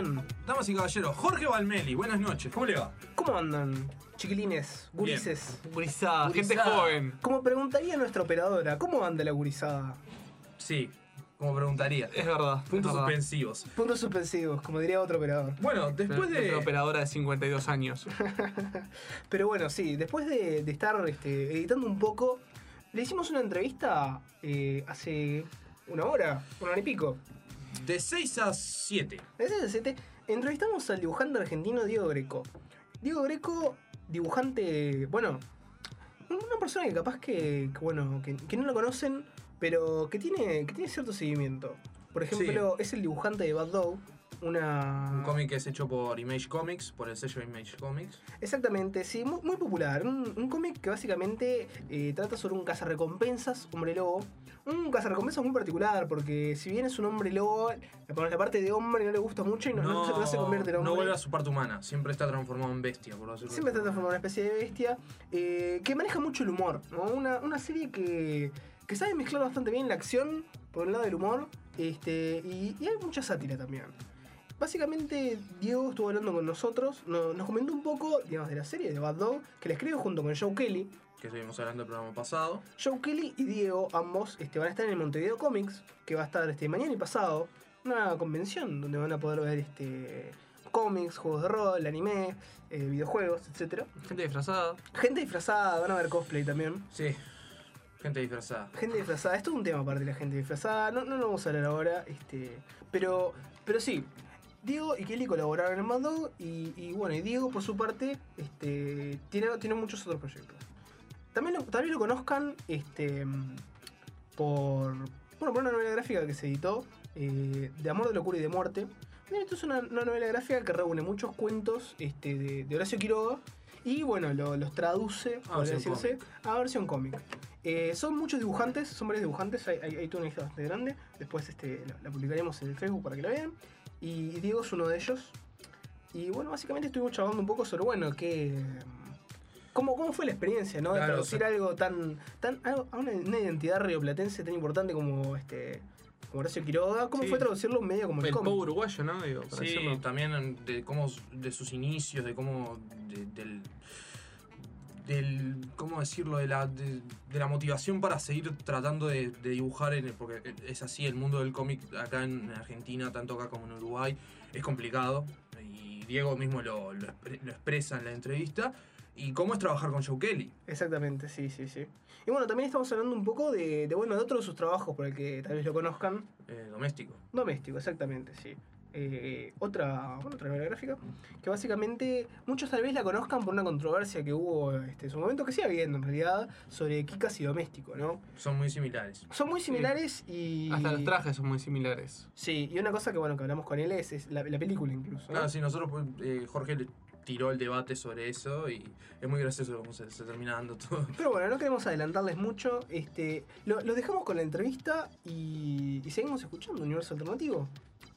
bien? Damas y caballeros, Jorge Valmeli, buenas noches, ¿cómo le va? ¿Cómo andan, chiquilines, gurises? Gurizada, gente joven. Como preguntaría nuestra operadora, ¿cómo anda la gurizada? Sí, como preguntaría. Es verdad. Puntos es verdad. suspensivos. Puntos suspensivos, como diría otro operador. Bueno, después de... Nuestra operadora de 52 años. Pero bueno, sí, después de estar editando un poco, le hicimos una entrevista hace una hora y pico. De 6 a 7. De 6 a 7, entrevistamos al dibujante argentino Diego Greco. Diego Greco, dibujante, bueno, una persona que capaz que no lo conocen, pero que tiene cierto seguimiento. Por ejemplo, es el dibujante de Bad Dog, un cómic que es hecho por Image Comics, por el sello Image Comics. Exactamente, sí, muy popular. Un cómic que básicamente trata sobre un cazarrecompensas, hombre lobo. Un cazarrecompensas muy particular, porque si bien es un hombre lobo, la parte de hombre no le gusta mucho y no se convierte en hombre. No vuelve a su parte humana, siempre está transformado en bestia, por decirlo. Siempre está transformado en una especie de bestia, que maneja mucho el humor, ¿no? Una serie que sabe mezclar bastante bien la acción, por el lado del humor, y hay mucha sátira también. Básicamente, Diego estuvo hablando con nosotros, nos comentó un poco, digamos, de la serie de Bad Dog, que la escribe junto con Joe Kelly. Que estuvimos hablando del programa pasado. Joe Kelly y Diego, ambos, van a estar en el Montevideo Comics, que va a estar mañana y pasado, una convención donde van a poder ver cómics, juegos de rol, anime, videojuegos, etc. Gente disfrazada. Gente disfrazada, van a ver cosplay también. Sí. Gente disfrazada. Gente disfrazada, esto es un tema aparte de la gente disfrazada, no lo vamos a hablar ahora, pero sí, Diego y Kelly colaboraron en Bad Dog y bueno, y Diego por su parte tiene muchos otros proyectos. También lo conozcan por una novela gráfica que se editó, de Amor, de Locura y de Muerte. Esto es una novela gráfica que reúne muchos cuentos de Horacio Quiroga y bueno, los traduce, podría decirse, a versión cómic. Son muchos dibujantes, son varios dibujantes, hay toda una lista bastante grande. Después la publicaremos en el Facebook para que la vean. Y Diego es uno de ellos. Y bueno, básicamente estuvimos charlando un poco sobre, ¿cómo fue la experiencia, ¿no? De traducir algo a una identidad rioplatense tan importante como Horacio Quiroga. ¿Cómo fue traducirlo en medio como el cómic? El uruguayo, ¿no? Para sí, decirlo. también de sus inicios, de cómo... ¿cómo decirlo? De la motivación para seguir tratando de dibujar, porque es así, el mundo del cómic acá en Argentina, tanto acá como en Uruguay, es complicado, y Diego mismo lo expresa en la entrevista, y cómo es trabajar con Joe Kelly. Exactamente, sí. Y bueno, también estamos hablando un poco de otro de sus trabajos, por el que tal vez lo conozcan. Doméstico, exactamente, sí. Otra novela gráfica que básicamente muchos tal vez la conozcan por una controversia que hubo en su momento, que sigue habiendo en realidad, sobre Kikas y Doméstico, ¿no? Son muy similares. Sí. Y... Hasta los trajes son muy similares. Sí, y una cosa que hablamos con él es la película incluso, ¿no? Sí, nosotros, Jorge le tiró el debate sobre eso y es muy gracioso cómo se termina dando todo. Pero bueno, no queremos adelantarles mucho, lo dejamos con la entrevista y seguimos escuchando Universo Alternativo.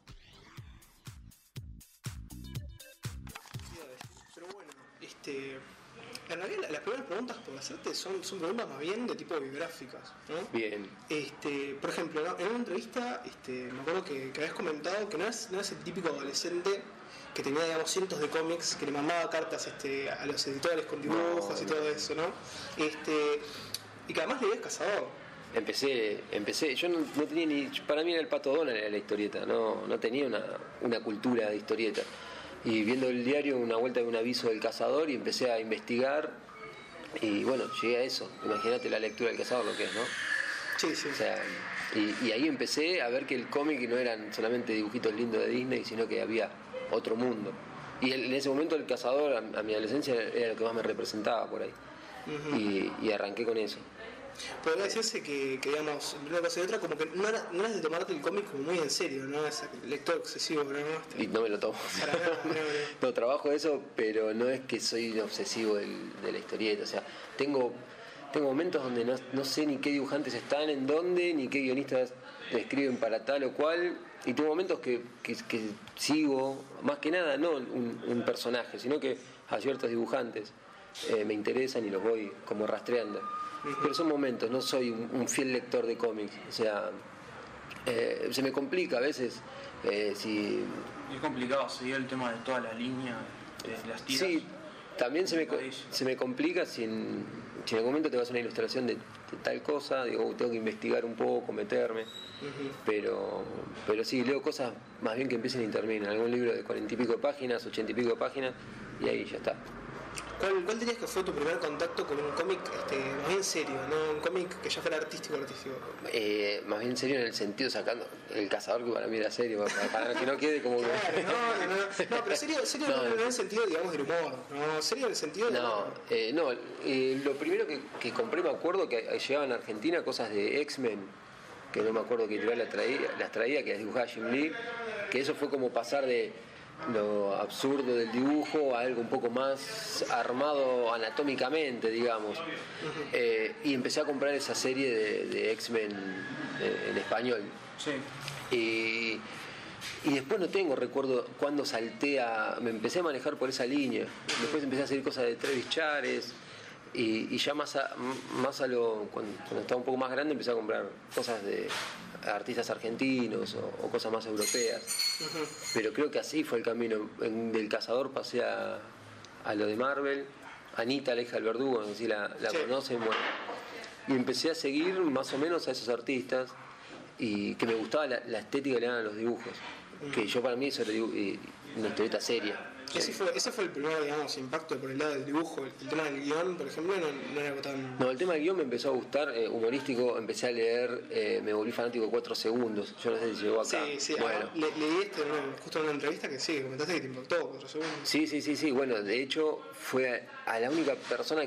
En realidad las primeras preguntas por hacerte son preguntas más bien de tipo biográficas, ¿no? Bien. Por ejemplo, ¿no? En una entrevista me acuerdo que habías comentado que no eras el típico adolescente que tenía, digamos, cientos de cómics, que le mandaba cartas a los editores con dibujos y todo eso, ¿no? Y que además leías Cazador. Empecé, yo no tenía ni... Para mí era el Pato Donald la historieta, no tenía una cultura de historieta. Y viendo el diario, una vuelta de un aviso del Cazador, y empecé a investigar, y bueno, llegué a eso. Imagínate la lectura del Cazador, lo que es, ¿no? Sí. O sea, y ahí empecé a ver que el cómic no eran solamente dibujitos lindos de Disney, sino que había otro mundo. Y en ese momento el Cazador, a mi adolescencia, era lo que más me representaba por ahí. Uh-huh. Y arranqué con eso. Podría decirse que digamos, entre una cosa y otra, como que no eras de tomarte el cómic como muy en serio, ¿no? Es lector excesivo, ¿no? Y no me lo tomo. No, trabajo eso, pero no es que soy un obsesivo de la historieta. O sea, tengo momentos donde no sé ni qué dibujantes están en dónde, ni qué guionistas escriben para tal o cual. Y tengo momentos que sigo, más que nada, no un personaje, sino que a ciertos dibujantes me interesan y los voy como rastreando. Pero son momentos, no soy un fiel lector de cómics. O sea, Se me complica a veces. Si Es complicado seguir el tema de toda la línea de las tiras. Sí, también se me complica si en algún momento te vas a una ilustración de tal cosa, digo, tengo que investigar un poco, meterme. Pero sí, leo cosas más bien que empiecen y terminen. Algún libro de 40 y pico de páginas, 80 y pico de páginas, y ahí ya está. ¿Cuál dirías que fue tu primer contacto con un cómic más bien serio, no un cómic que ya fuera artístico? Más bien serio en el sentido sacando El Cazador, que para mí era serio, para que no quede como que... No, pero serio no en el sentido, digamos, del humor, no, serio en el sentido de... Lo primero que compré, me acuerdo que llegaban a Argentina cosas de X-Men, que no me acuerdo qué editorial las traía, que las dibujaba Jim Lee, que eso fue como pasar de lo absurdo del dibujo a algo un poco más armado anatómicamente, digamos. Y empecé a comprar esa serie de X-Men en español. Y después no tengo recuerdo cuando me empecé a manejar por esa línea. Después empecé a hacer cosas de Travis Chares. Y ya cuando estaba un poco más grande empecé a comprar cosas de artistas argentinos o cosas más europeas. Pero creo que así fue el camino. Del Cazador pasé a lo de Marvel. Anita, la hija del verdugo, no sé si la conocen. Bueno, y empecé a seguir más o menos a esos artistas y que me gustaba la estética que le daban a los dibujos. Que yo para mí eso era una historieta seria. Ese fue el primer, digamos, impacto por el lado del dibujo. El tema del guión, por ejemplo, no era algo tan... No, el tema del guión me empezó a gustar, humorístico, empecé a leer, me volví fanático de 4 segundos, yo no sé si llegó acá. Sí, bueno. Leí justo en una entrevista que sí, comentaste que te impactó 4 segundos. Sí, bueno, de hecho fue a la única persona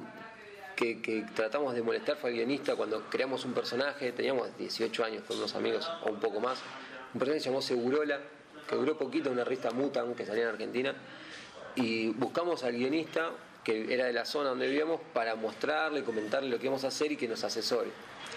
que tratamos de molestar fue al guionista cuando creamos un personaje, teníamos 18 años con unos amigos o un poco más, un personaje que se llamó Segurola, que duró poquito, una revista Mutant que salía en Argentina, y buscamos al guionista que era de la zona donde vivíamos para mostrarle, comentarle lo que íbamos a hacer y que nos asesore.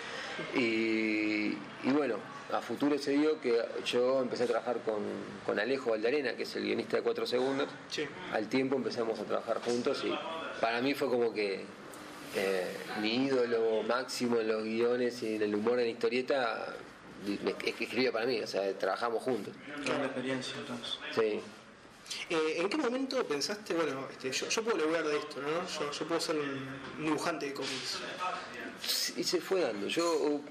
Y bueno, a futuro se dio que yo empecé a trabajar con Alejo Valdarena, que es el guionista de 4 segundos. Al tiempo empezamos a trabajar juntos y para mí fue como que mi ídolo máximo en los guiones y en el humor en la historieta. Escribía para mí, o sea, trabajamos juntos. Qué buena experiencia, entonces. Sí. ¿En qué momento pensaste, bueno, yo puedo lograr de esto, ¿no? Yo puedo ser un dibujante de cómics? Y se fue dando. Yo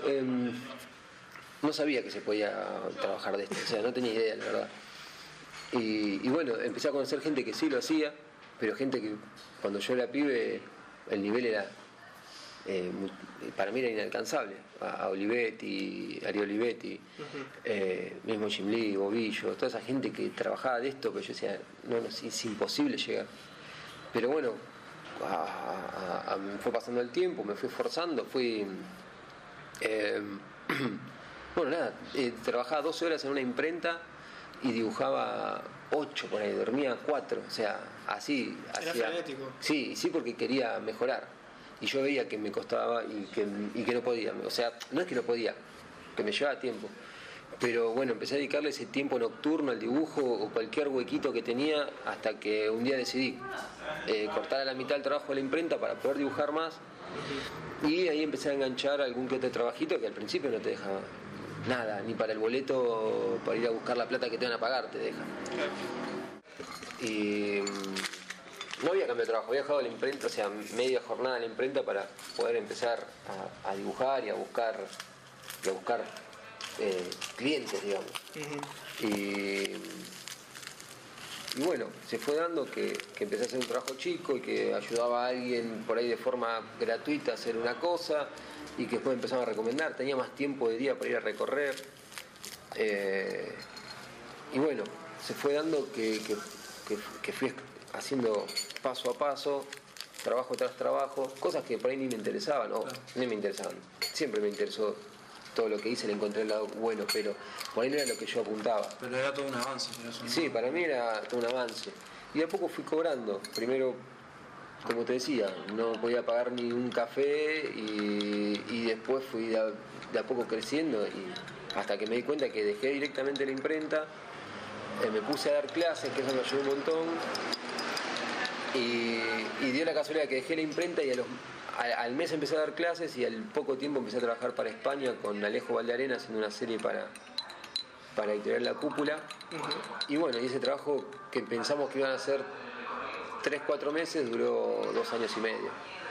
no sabía que se podía trabajar de esto, o sea, no tenía idea, la verdad. Y bueno, empecé a conocer gente que sí lo hacía, pero gente que cuando yo era pibe, el nivel era... para mí era inalcanzable. A Olivetti, Ari Olivetti, mismo Jim Lee, Bobillo, toda esa gente que trabajaba de esto, pero yo decía, no, es imposible llegar. Pero bueno, me fue pasando el tiempo, me fui esforzando, bueno, nada, trabajaba 12 horas en una imprenta y dibujaba 8 por ahí, dormía 4, o sea, así. Era frenético. Sí, porque quería mejorar. Y yo veía que me costaba y que no podía. O sea, no es que no podía, que me llevaba tiempo. Pero bueno, empecé a dedicarle ese tiempo nocturno al dibujo o cualquier huequito que tenía hasta que un día decidí cortar a la mitad el trabajo de la imprenta para poder dibujar más. Y ahí empecé a enganchar algún que otro trabajito que al principio no te deja nada, ni para el boleto, para ir a buscar la plata que te van a pagar te deja. Y... no había cambiado de trabajo, había dejado la imprenta, o sea, media jornada en la imprenta para poder empezar a dibujar y a buscar clientes, digamos. Y bueno, se fue dando que empecé a hacer un trabajo chico y que ayudaba a alguien por ahí de forma gratuita a hacer una cosa y que después empezaron a recomendar, tenía más tiempo de día para ir a recorrer. Y bueno, se fue dando que fui haciendo paso a paso, trabajo tras trabajo, cosas que por ahí ni me interesaban, no me interesaban. Siempre me interesó todo lo que hice, le encontré el lado bueno, pero por ahí no era lo que yo apuntaba. Pero era todo un avance. Sí, para mí era todo un avance. Y de a poco fui cobrando. Primero, como te decía, no podía pagar ni un café y después fui de a poco creciendo y hasta que me di cuenta que dejé directamente la imprenta, me puse a dar clases, que eso me ayudó un montón. Y dio la casualidad que dejé la imprenta y al mes empecé a dar clases y al poco tiempo empecé a trabajar para España con Alejo Valdearena haciendo una serie para Editorial La Cúpula. Y bueno, y ese trabajo que pensamos que iban a ser 3-4 meses duró 2 años y medio.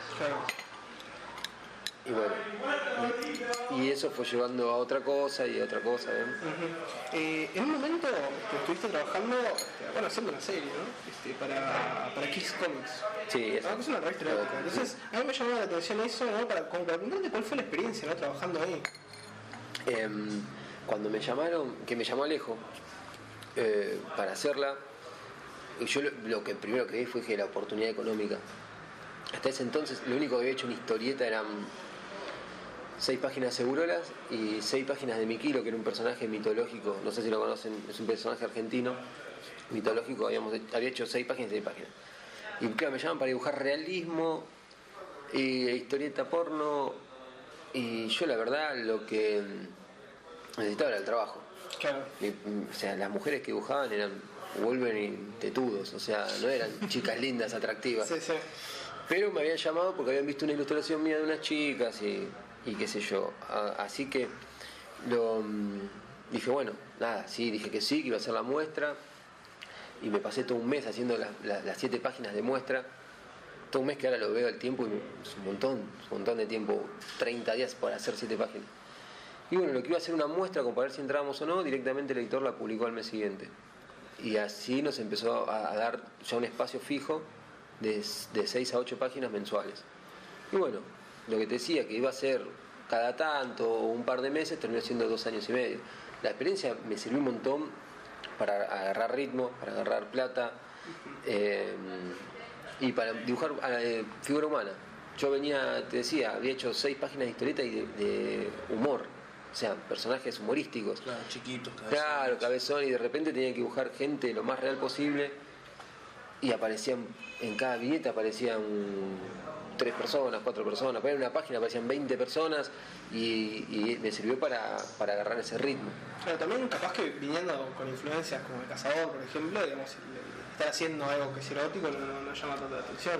Y bueno, y eso fue llevando a otra cosa y a otra cosa. En un momento que estuviste trabajando, bueno, haciendo una serie, ¿no? Para Kids Comics. Sí, ¿no? Que es una revista erótica. Entonces, a mí me llamó la atención eso, ¿no? Para preguntarte cuál fue la experiencia, ¿no? Trabajando ahí. Cuando me llamaron, que me llamó Alejo para hacerla, yo lo que primero que vi fue que la oportunidad económica. Hasta ese entonces lo único que había hecho en historieta eran 6 páginas de Segurolas y 6 páginas de Miquilo, que era un personaje mitológico, no sé si lo conocen, es un personaje argentino mitológico, había hecho 6 páginas y 6 páginas. Y claro, me llaman para dibujar realismo y historieta porno, y yo la verdad lo que necesitaba era el trabajo. Claro. O sea, las mujeres que dibujaban eran Wolverine tetudos, o sea, no eran chicas lindas, atractivas. Sí, sí. Pero me habían llamado porque habían visto una ilustración mía de unas chicas y qué sé yo. Así que dije, bueno, nada, sí, dije que sí, que iba a hacer la muestra. Y me pasé todo un mes haciendo las 7 páginas de muestra. Todo un mes que ahora lo veo al tiempo y es un montón de tiempo, 30 días para hacer 7 páginas. Y bueno, lo que iba a hacer una muestra, como para ver si entrábamos o no, directamente el editor la publicó al mes siguiente. Y así nos empezó a dar ya un espacio fijo de 6 a 8 páginas mensuales. Y bueno, lo que te decía, que iba a ser cada tanto, un par de meses, terminó siendo 2 años y medio. La experiencia me sirvió un montón para agarrar ritmo, para agarrar plata y para dibujar figura humana. Yo venía, te decía, había hecho 6 páginas de historieta y de humor. O sea, personajes humorísticos. Claro, chiquitos, cabezones. Claro, cabezón, y de repente tenía que dibujar gente lo más real posible. Y aparecían, en cada viñeta aparecían 3 personas, 4 personas. Pero en una página aparecían 20 personas y me sirvió para agarrar ese ritmo. Claro, también capaz que viniendo con influencias como El Cazador, por ejemplo, digamos, estar haciendo algo que es erótico no llama tanta la atención.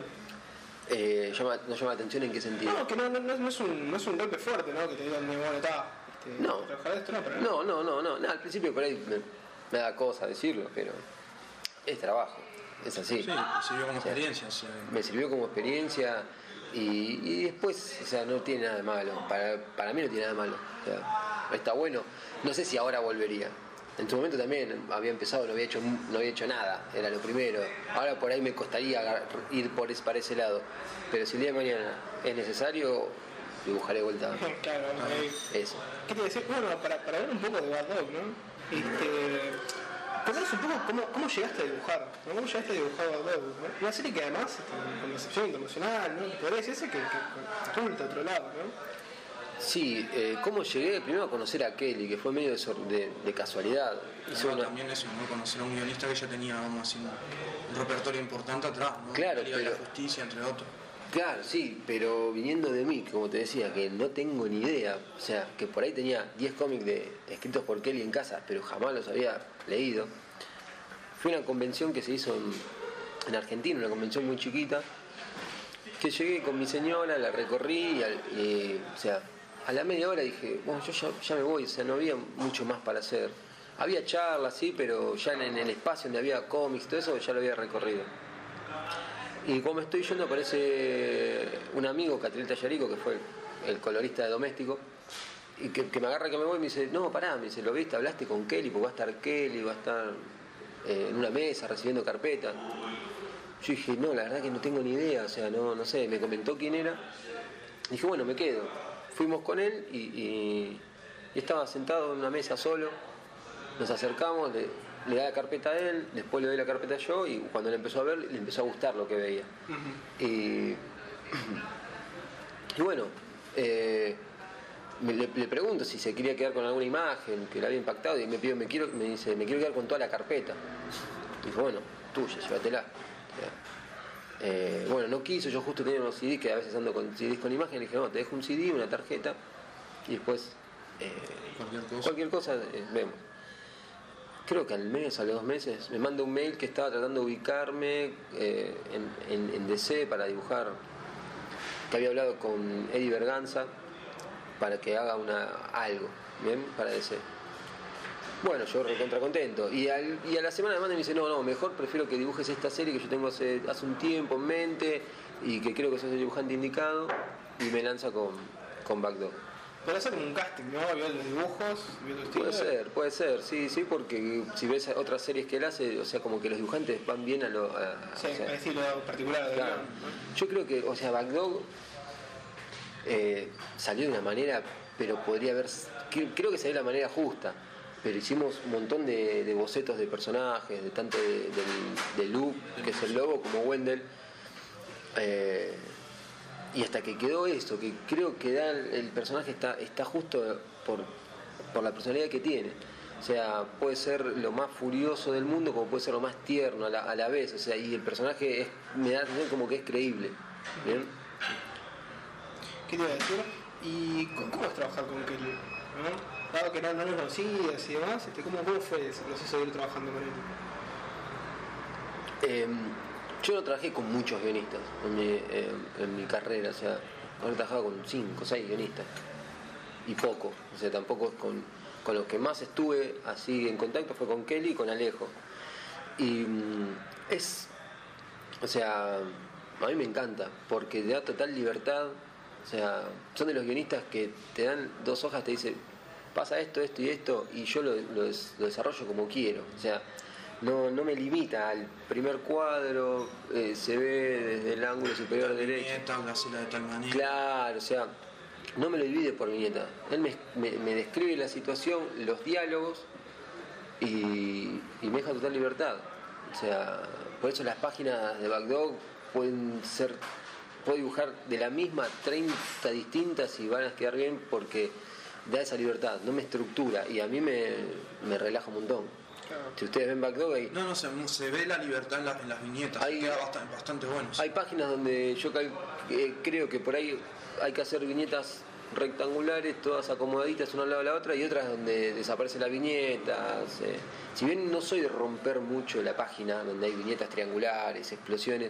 ¿No llama la atención en qué sentido? No, que no es un golpe fuerte, ¿no? Que te digan, bueno, está. No. Trabajar esto, pero No, al principio por ahí me da cosa decirlo, pero es trabajo, es así. Sí, me sirvió como experiencia. Sí. Me sirvió como experiencia y después, o sea, no tiene nada de malo, para mí no tiene nada de malo, o sea, está bueno. No sé si ahora volvería. En su momento también había empezado, no había hecho nada, era lo primero. Ahora por ahí me costaría ir para ese lado, pero si el día de mañana es necesario, dibujaré de vuelta. Claro, eso. ¿Qué te iba a decir? Bueno, para hablar un poco de Bad Dog, ¿no? Contanos un poco cómo llegaste a dibujar, ¿no? ¿Cómo llegaste a dibujar Bad Dog? ¿No? Una serie que además, con recepción internacional, ¿no? Podría decirse que oculta a otro lado, ¿no? Sí, ¿cómo llegué? Primero a conocer a Kelly, que fue medio de casualidad. También eso, ¿no? Conocer a un guionista que ya tenía, vamos a decir, un repertorio importante atrás, ¿no? Claro, la Liga de la Justicia, entre otros. Claro, sí, pero viniendo de mí, como te decía, que no tengo ni idea, o sea, que por ahí tenía 10 cómics escritos por Kelly en casa, pero jamás los había leído. Fue una convención que se hizo en Argentina, una convención muy chiquita, que llegué con mi señora, la recorrí y o sea, a la media hora dije, bueno, yo ya me voy, o sea, no había mucho más para hacer. Había charlas, sí, pero ya en el espacio donde había cómics, todo eso ya lo había recorrido. Y como estoy yendo aparece un amigo, Catriel Tallarico, que fue el colorista de Doméstico, y que me agarra que me voy y me dice, no, pará, me dice, ¿lo viste? ¿Hablaste con Kelly? Porque va a estar Kelly, va a estar en una mesa recibiendo carpeta. Yo dije, no, la verdad que no tengo ni idea, o sea, no sé, me comentó quién era. Dije, bueno, me quedo. Fuimos con él y estaba sentado en una mesa solo, nos acercamos, le da la carpeta a él, después le doy la carpeta yo y cuando le empezó a ver, le empezó a gustar lo que veía. Y bueno, le pregunto si se quería quedar con alguna imagen que le había impactado y me dice, me quiero quedar con toda la carpeta. Dijo, bueno, tuya, llévatela. Bueno, no quiso, yo justo tenía unos CDs que a veces ando con CDs con imagen, le dije, no, te dejo un CD, una tarjeta y después cualquier cosa vemos. Creo que al mes, a los 2 meses, me manda un mail que estaba tratando de ubicarme en DC para dibujar que había hablado con Eddie Berganza para que haga algo, ¿bien? Para DC. Bueno, yo recontra contento. Y a la semana me manda y me dice, no, mejor prefiero que dibujes esta serie que yo tengo hace un tiempo en mente y que creo que sos el dibujante indicado, y me lanza con Backdog. Pero hacer como un casting, ¿no? Vio los dibujos, vio tu estilo. Puede ser, sí, porque si ves otras series que él hace, o sea, como que los dibujantes van bien a lo... Sí, o sea, al estilo particular de claro. Yo creo que, o sea, Backdog salió de una manera, pero podría haber... Creo que salió de la manera justa, pero hicimos un montón de bocetos de personajes, de tanto de Luke, que es el lobo, como Wendell. Y hasta que quedó esto, que creo que el personaje está justo por la personalidad que tiene. O sea, puede ser lo más furioso del mundo como puede ser lo más tierno a la vez. O sea, y el personaje me da la sensación como que es creíble. ¿Bien? ¿Qué te iba a decir? ¿Y cómo es trabajar con Kelly? ¿No? Dado que no lo conocías y demás, ¿cómo fue ese proceso de ir trabajando con él? Yo no trabajé con muchos guionistas en mi carrera, o sea, he trabajado con 5 o 6 guionistas y poco, o sea, tampoco con los que más estuve así en contacto fue con Kelly y con Alejo. Y o sea, a mí me encanta porque te da total libertad, o sea, son de los guionistas que te dan 2 hojas, te dicen, pasa esto y esto, y yo lo desarrollo como quiero, o sea, no me limita al primer cuadro, se ve desde el ángulo superior derecho. De tal manera. Claro, o sea, no me lo divide por viñeta. Él me describe la situación, los diálogos y me deja total libertad. O sea, por eso las páginas de Backdog puedo dibujar de la misma 30 distintas y van a quedar bien porque da esa libertad, no me estructura y a mí me relaja un montón. Si ustedes ven Backdog ahí... No, se ve la libertad en las viñetas, queda bastante bueno. Hay páginas donde yo creo que por ahí hay que hacer viñetas rectangulares, todas acomodaditas una al lado de la otra, y otras donde desaparece la viñeta. Si bien no soy de romper mucho la página, donde hay viñetas triangulares, explosiones,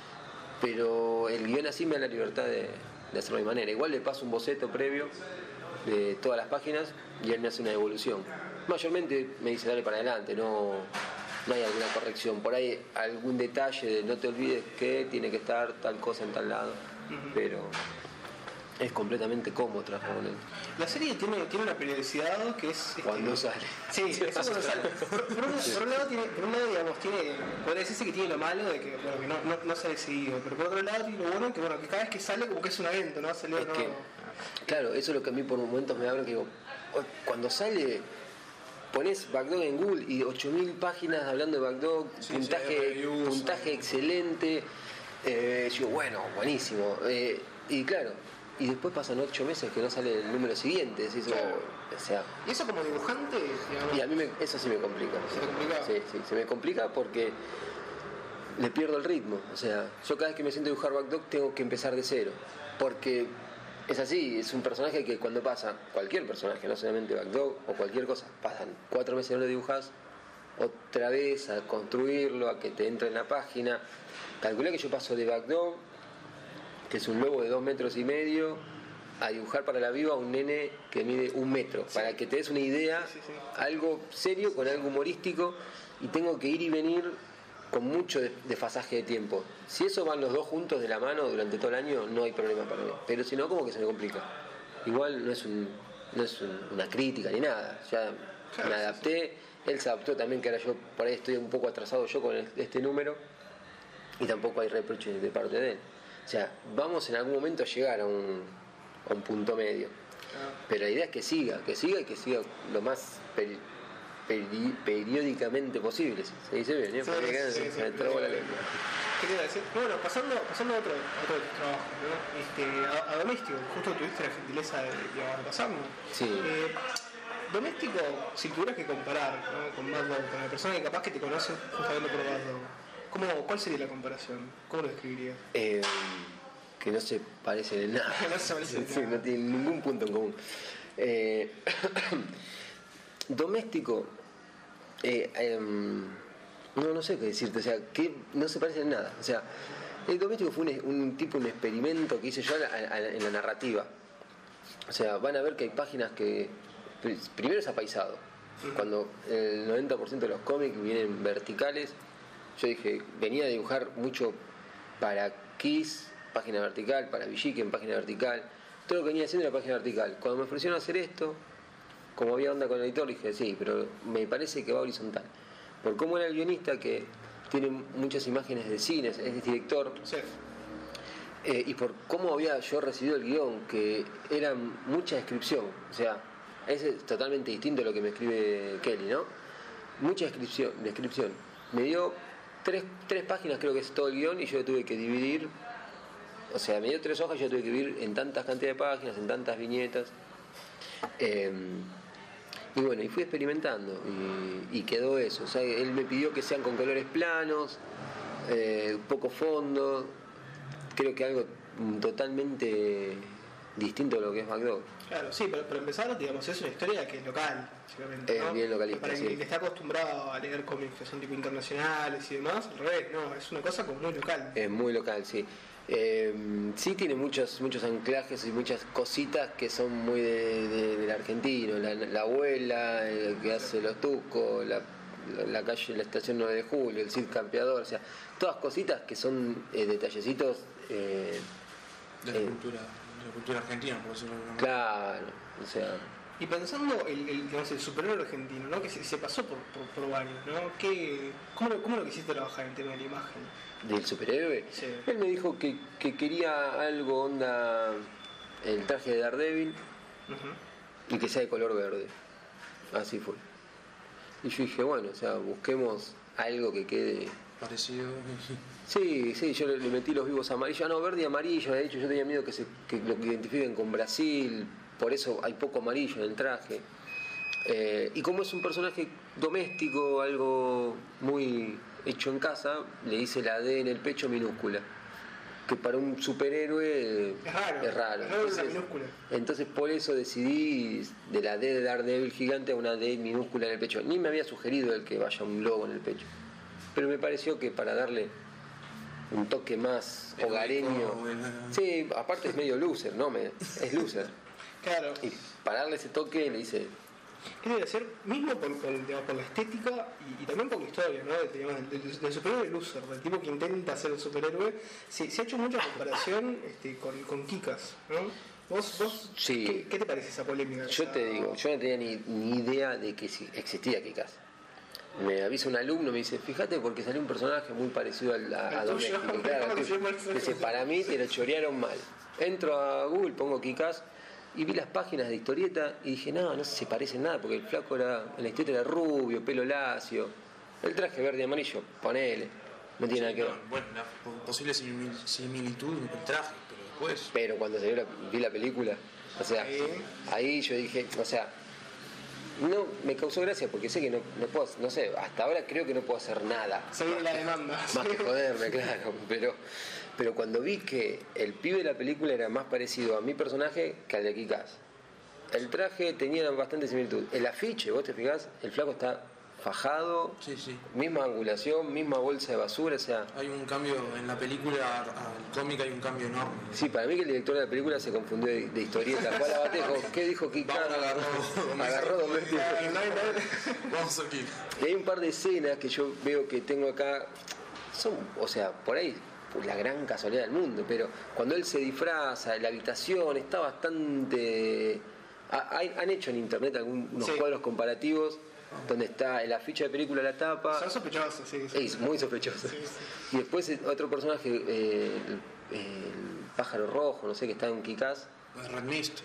pero el guión así me da la libertad de hacerlo de mi manera. Igual le paso un boceto previo de todas las páginas y él me hace una devolución. Mayormente me dice dale para adelante, no hay alguna corrección. Por ahí algún detalle de no te olvides que tiene que estar tal cosa en tal lado, pero es completamente cómodo trabajar con él. La serie tiene una periodicidad que es... Cuando sale. Sí, eso cuando sale. Por un lado, digamos, podría decirse que tiene lo malo de que, bueno, que no sale seguido, pero por otro lado tiene lo bueno que cada vez que sale como que es un evento, ¿no? Claro, eso es lo que a mí por momentos me abre, que digo, cuando sale... Pones Backdog en Google y 8000 páginas hablando de Backdog, puntaje excelente. Yo, bueno, buenísimo. Y claro, y después pasan 8 meses que no sale el número siguiente. O sea, y eso como dibujante, digamos, y a mí eso sí me complica. ¿Se te complica? Sí, se me complica porque le pierdo el ritmo. O sea, yo cada vez que me siento a dibujar Backdog tengo que empezar de cero. Porque es así, es un personaje que cuando pasa, cualquier personaje, no solamente Backdog o cualquier cosa, pasan 4 meses no lo dibujas, otra vez a construirlo, a que te entre en la página. Calculé que yo paso de Backdog, que es un lobo de 2,5 metros, a dibujar para la viva a un nene que mide 1 metro, para que te des una idea, algo serio con algo humorístico, y tengo que ir y venir con mucho desfasaje de tiempo. Si eso van los dos juntos de la mano durante todo el año, no hay problema para mí. Pero si no, como que se me complica. Igual no es una crítica ni nada. Ya me adapté. Él se adaptó también, que ahora yo por ahí estoy un poco atrasado yo con este número. Y tampoco hay reproches de parte de él. O sea, vamos en algún momento a llegar a un punto medio. Pero la idea es que siga y que siga lo más periódicamente posible. Se dice bien, me trabo la lengua. ¿Qué te iba a decir? Bueno, pasando a otro trabajo, ¿no? A Doméstico, justo tuviste la gentileza de pasarnos. Sí. Doméstico, si tuvieras que comparar, ¿no? con Backdog, con la persona que capaz que te conoce justamente por Backdog, ¿cuál sería la comparación? ¿Cómo lo describirías? Que no se parecen en nada. No se parecen en nada. Sí, no tienen ningún punto en común. Doméstico, no sé qué decirte, o sea, que no se parece en nada. O sea, El doméstico fue un experimento que hice yo en la narrativa. O sea, van a ver que hay páginas que... Primero es apaisado. Cuando el 90% de los cómics vienen verticales, yo dije, venía a dibujar mucho para Kiss, página vertical, para Villiquen en página vertical. Todo lo que venía haciendo era página vertical. Cuando me ofrecieron hacer esto, como había onda con el editor, dije, sí, pero me parece que va horizontal. Por cómo era el guionista, que tiene muchas imágenes de cines, es director, Sí. y por cómo había yo recibido el guión, que era mucha descripción, o sea, es totalmente distinto a lo que me escribe Kelly, ¿no? Mucha descripción. Me dio tres páginas, creo que es todo el guión, y yo tuve que dividir, o sea, me dio 3 hojas y yo tuve que dividir en tantas cantidades de páginas, en tantas viñetas. Y bueno, y fui experimentando y quedó eso. O sea, él me pidió que sean con colores planos, poco fondo, creo que algo totalmente distinto a lo que es McDowell. Claro, sí, pero empezar, digamos, es una historia que es local, básicamente, ¿no? Bien localista, Para sí. quien está acostumbrado a leer cómics que son tipo internacionales y demás, al revés, no, es una cosa como muy local. Es muy local, sí. Sí tiene muchos anclajes y muchas cositas que son muy del argentino. La abuela, que hace los tucos, la calle, la estación 9 de julio, el Cid Campeador, o sea, todas cositas que son detallecitos. De la cultura argentina, por decirlo de alguna manera. Claro, o sea. Y pensando digamos, el superhéroe argentino, ¿no? Que se pasó por varios, ¿no? ¿Cómo lo quisiste trabajar en el tema de la imagen? Del superhéroe. Sí. Él me dijo que quería algo onda el traje de Daredevil y que sea de color verde. Así fue. Y yo dije, bueno, o sea, busquemos algo que quede Parecido. Sí, yo le metí los vivos amarillos, no, verde y amarillo, de hecho yo tenía miedo que lo identifiquen con Brasil, por eso hay poco amarillo en el traje. Y como es un personaje doméstico, algo muy hecho en casa, le hice la D en el pecho minúscula, que para un superhéroe es raro. Entonces por eso decidí de la D de Daredevil gigante a una D minúscula en el pecho. Ni me había sugerido el que vaya un logo en el pecho, pero me pareció que para darle un toque más hogareño. Sí, aparte es medio loser, ¿no? Es loser. Claro. Y para darle ese toque le hice. ¿Qué debe ser? Mismo por la estética y también por la historia, ¿no? Del superhéroe loser, del tipo que intenta ser el superhéroe. Se ha hecho mucha comparación con Kikas, ¿no? ¿Vos Sí. ¿qué te parece esa polémica? Yo te digo, yo no tenía ni idea de que existía Kikas. Me avisa un alumno, me dice, fíjate porque salió un personaje muy parecido a Doméstico. Claro, dice, para mí te lo chorearon mal. Entro a Google, pongo Kikas y vi las páginas de historieta y dije, no se parecen nada, porque el flaco en la historieta era rubio, pelo lacio, el traje verde y amarillo, ponele, no tiene nada que ver. Bueno, la posible similitud con el traje, pero después... Pero cuando vi la película, o sea, ahí yo dije, o sea, no, me causó gracia porque sé que no puedo, no sé, hasta ahora creo que no puedo hacer nada. Se viene la demanda. Más que joderme, claro, pero cuando vi que el pibe de la película era más parecido a mi personaje que al de Kikas. El traje tenía bastante similitud. El afiche, vos te fijás, el flaco está fajado, misma angulación, misma bolsa de basura, o sea... Hay un cambio en la película, al cómic hay un cambio enorme. Sí, para mí que el director de la película se confundió de historieta. Fue a la batejo, ¿qué dijo Kikas? Agarró Doméstico. Vamos aquí. Y hay un par de escenas que yo veo que tengo acá, son, o sea, por ahí, por la gran casualidad del mundo, pero cuando él se disfraza, la habitación está bastante... Han hecho en internet algunos cuadros comparativos donde está el afiche de película, la tapa. Son sospechosos, sí. Es muy sospechoso. Y después otro personaje, el pájaro rojo, no sé, que está en Kikas. Red Mist.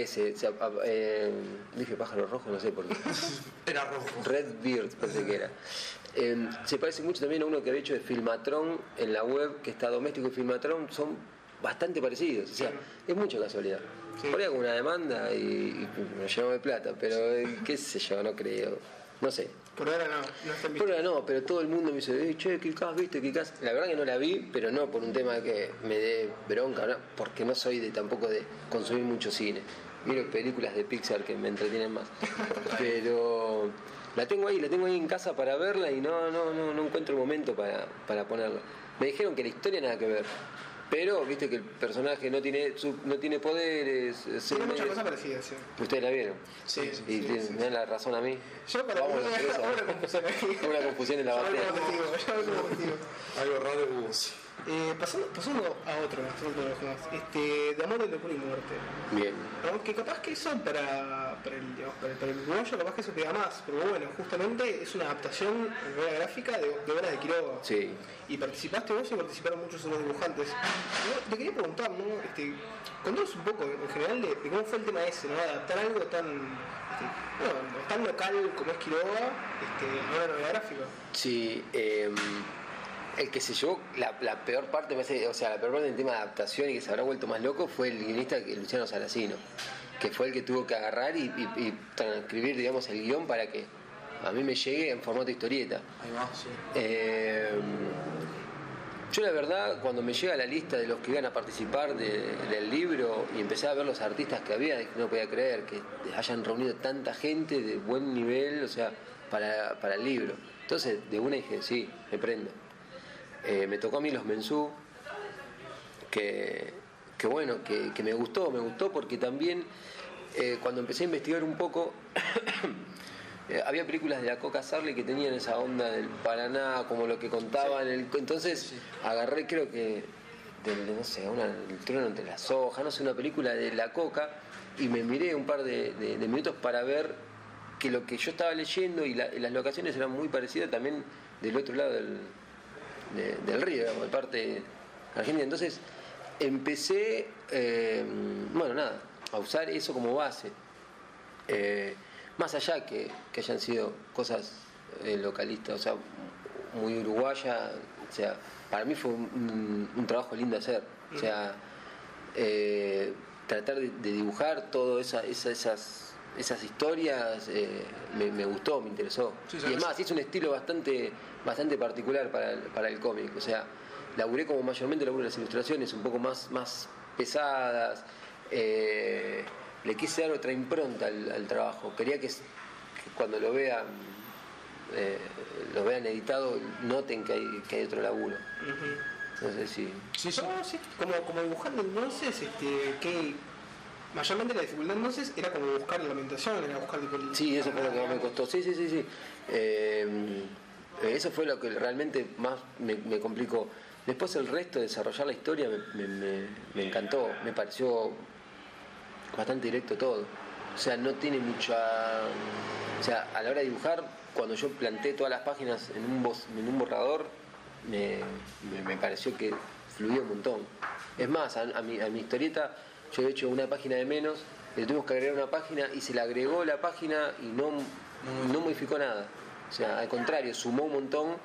Dije pájaro rojo, no sé por qué. Era rojo. Red Beard, pensé que era. Se parece mucho también a uno que había hecho de Filmatron en la web, que está Doméstico y Filmatron, son bastante parecidos. O sea, es mucha casualidad. Por ahí hago una demanda y me llenó de plata, pero qué sé yo, no creo. No sé. Por ahora no está en Por ahora no, pero todo el mundo me dice, che, Kikas, ¿viste Kikas? La verdad que no la vi, pero no por un tema que me dé bronca, ¿no? Porque no soy tampoco de consumir mucho cine. Miro películas de Pixar que me entretienen más. Pero la tengo ahí en casa para verla y no encuentro el momento para ponerla. Me dijeron que la historia nada que ver. Pero, viste que el personaje no tiene poderes. Tiene muchas cosas parecidas, sí. ¿Ustedes la vieron? Sí. ¿Y me dan la razón a mí? Yo para Vamos, mí una confusión en la batalla. Algo raro hubo. Pasando a otro de Amor de Locura y Muerte. Bien. ¿No? Que capaz que eso para el uruguayo capaz que eso pega más, pero bueno, justamente es una adaptación en novela gráfica de obras de Quiroga. Sí. Y participaste vos y participaron muchos otros dibujantes. No, te quería preguntar, ¿no? Contanos un poco en general de cómo fue el tema ese, ¿no? Adaptar algo tan tan local como es Quiroga a una novela gráfica. Sí, el que se llevó la peor parte, me parece, o sea, la peor parte del tema de adaptación y que se habrá vuelto más loco fue el guionista Luciano Saracino, que fue el que tuvo que agarrar y transcribir, digamos, el guión para que a mí me llegue en formato historieta. Ahí va, sí. Yo la verdad, cuando me llega la lista de los que iban a participar del libro y empecé a ver los artistas que había, no podía creer que hayan reunido tanta gente de buen nivel, o sea, para el libro. Entonces, de una dije, sí, me prendo. Me tocó a mí Los Mensú, que bueno, que me gustó porque también cuando empecé a investigar un poco había películas de la Coca Sarli que tenían esa onda del Paraná, como lo que contaban, entonces agarré, creo que no sé, El trueno entre las hojas, no sé, una película de la Coca, y me miré un par de minutos para ver que lo que yo estaba leyendo y las locaciones eran muy parecidas también del otro lado del río, digamos, de parte argentina. Entonces empecé a usar eso como base, más allá que hayan sido cosas localistas, o sea, muy uruguaya, o sea, para mí fue un trabajo lindo hacer, o sea, tratar de dibujar todas esas historias, me gustó, me interesó. Sí, y además es un estilo bastante particular para el cómic, o sea, laburé como mayormente laburo las ilustraciones un poco más pesadas, le quise dar otra impronta al trabajo, quería que cuando lo vean editado noten que hay otro laburo. No sé si... Sí. Como dibujante entonces, que mayormente la dificultad entonces era como buscar la ambientación, era buscar tipo Sí, eso fue lo que más me costó. Sí. Eso fue lo que realmente más me complicó. Después el resto, desarrollar la historia, me encantó, me pareció bastante directo todo. O sea, no tiene mucha... O sea, a la hora de dibujar, cuando yo planté todas las páginas en un borrador, me pareció que fluía un montón. Es más, a mi historieta yo he hecho una página de menos, le tuvimos que agregar una página y se le agregó la página y no modificó nada. O sea, al contrario, sumó un montón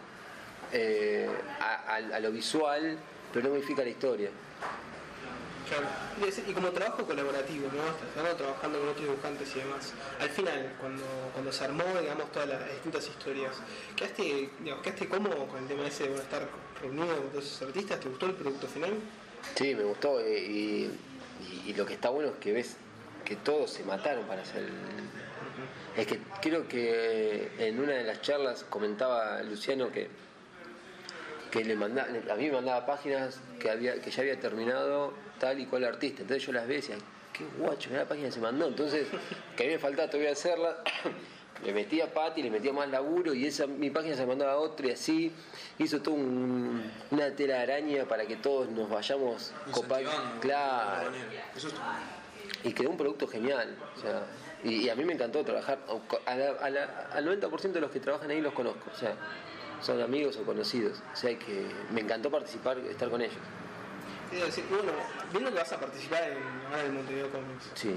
a lo visual, pero no modifica la historia. Claro. Y como trabajo colaborativo, ¿no? Estás trabajando con otros dibujantes y demás. Al final, cuando se armó, digamos, todas las distintas historias, ¿quedaste cómodo con el tema ese de estar reunido con todos esos artistas? ¿Te gustó el producto final? Sí, me gustó. Y lo que está bueno es que ves que todos se mataron para hacer Es que creo que en una de las charlas comentaba Luciano que a mí me mandaba páginas que ya había terminado tal y cual artista, entonces yo las veía y decía, qué guacho, la página se mandó, entonces que a mí me faltaba todavía hacerla, le metía Pati, le metía más laburo y mi página se mandaba a otra y así hizo toda una tela de araña para que todos nos vayamos copando, claro, y quedó un producto genial, o sea, y a mí me encantó trabajar, al 90% de los que trabajan ahí los conozco, o sea, son amigos o conocidos, o sea que me encantó participar, estar con ellos. Es decir, bueno, viendo que vas a participar ahora en el Montevideo Comics, sí.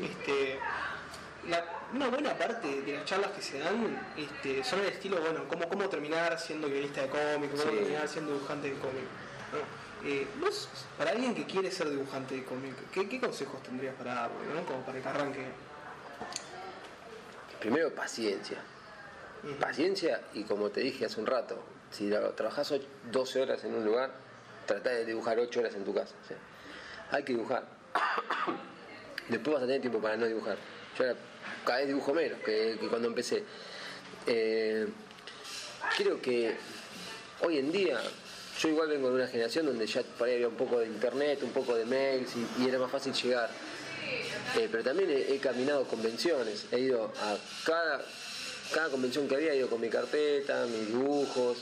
Una buena parte de las charlas que se dan son el estilo, bueno, cómo terminar siendo guionista de cómic, cómo terminar siendo dibujante de cómic, ¿no? Vos, para alguien que quiere ser dibujante de cómic, ¿qué consejos tendrías para darle, ¿no? Como para que arranque? Primero, paciencia. Paciencia, y como te dije hace un rato, si trabajás 12 horas en un lugar, tratá de dibujar 8 horas en tu casa. ¿Sí? Hay que dibujar. Después vas a tener tiempo para no dibujar. Yo ahora cada vez dibujo menos que cuando empecé. Creo que hoy en día yo igual vengo de una generación donde ya por ahí había un poco de internet, un poco de mails y era más fácil llegar. Pero también he caminado convenciones, he ido a cada convención que había, he ido con mi carpeta, mis dibujos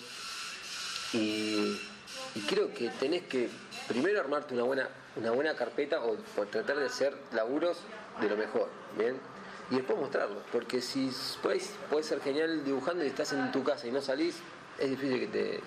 y creo que tenés que primero armarte una buena carpeta o tratar de hacer laburos de lo mejor, ¿bien? Y después mostrarlo, porque si podés ser genial dibujando y estás en tu casa y no salís, es difícil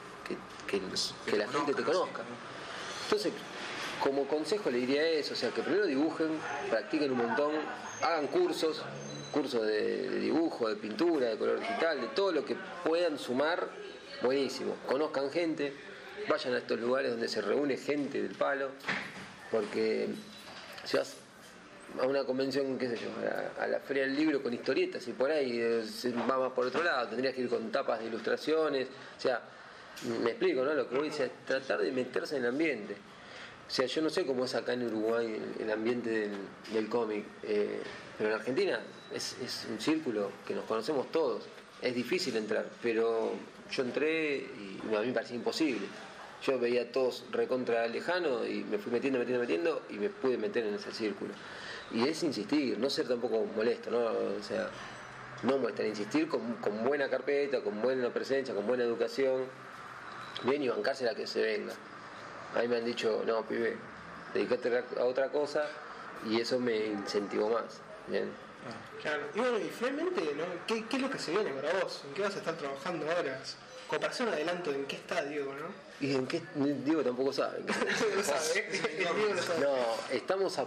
que la gente te conozca. Entonces, como consejo le diría eso, o sea, que primero dibujen, practiquen un montón, hagan cursos de dibujo, de pintura, de color digital, de todo lo que puedan sumar, buenísimo. Conozcan gente, vayan a estos lugares donde se reúne gente del palo, porque si vas a una convención, qué sé yo, a la Feria del Libro con historietas y por ahí va más por otro lado, tendrías que ir con tapas de ilustraciones, o sea, me explico, ¿no? Lo que voy a decir es tratar de meterse en el ambiente. O sea, yo no sé cómo es acá en Uruguay el ambiente del cómic, pero en Argentina es un círculo que nos conocemos todos. Es difícil entrar, pero yo entré y a mí me parecía imposible. Yo veía a todos recontra lejano y me fui metiendo y me pude meter en ese círculo. Y es insistir, no ser tampoco molesto, ¿no? O sea, no molestar, insistir con buena carpeta, con buena presencia, con buena educación, bien y bancarse la que se venga. A mí me han dicho, no, pibe, dedicate a otra cosa y eso me incentivó más, ¿bien? Claro, y bueno, y finalmente, ¿no? ¿Qué es lo que se viene para vos? ¿En qué vas a estar trabajando ahora? Como para hacer un adelanto, ¿en qué está Diego, no? Y en qué, Diego tampoco sabe. No sabe, Diego no sabe. No, estamos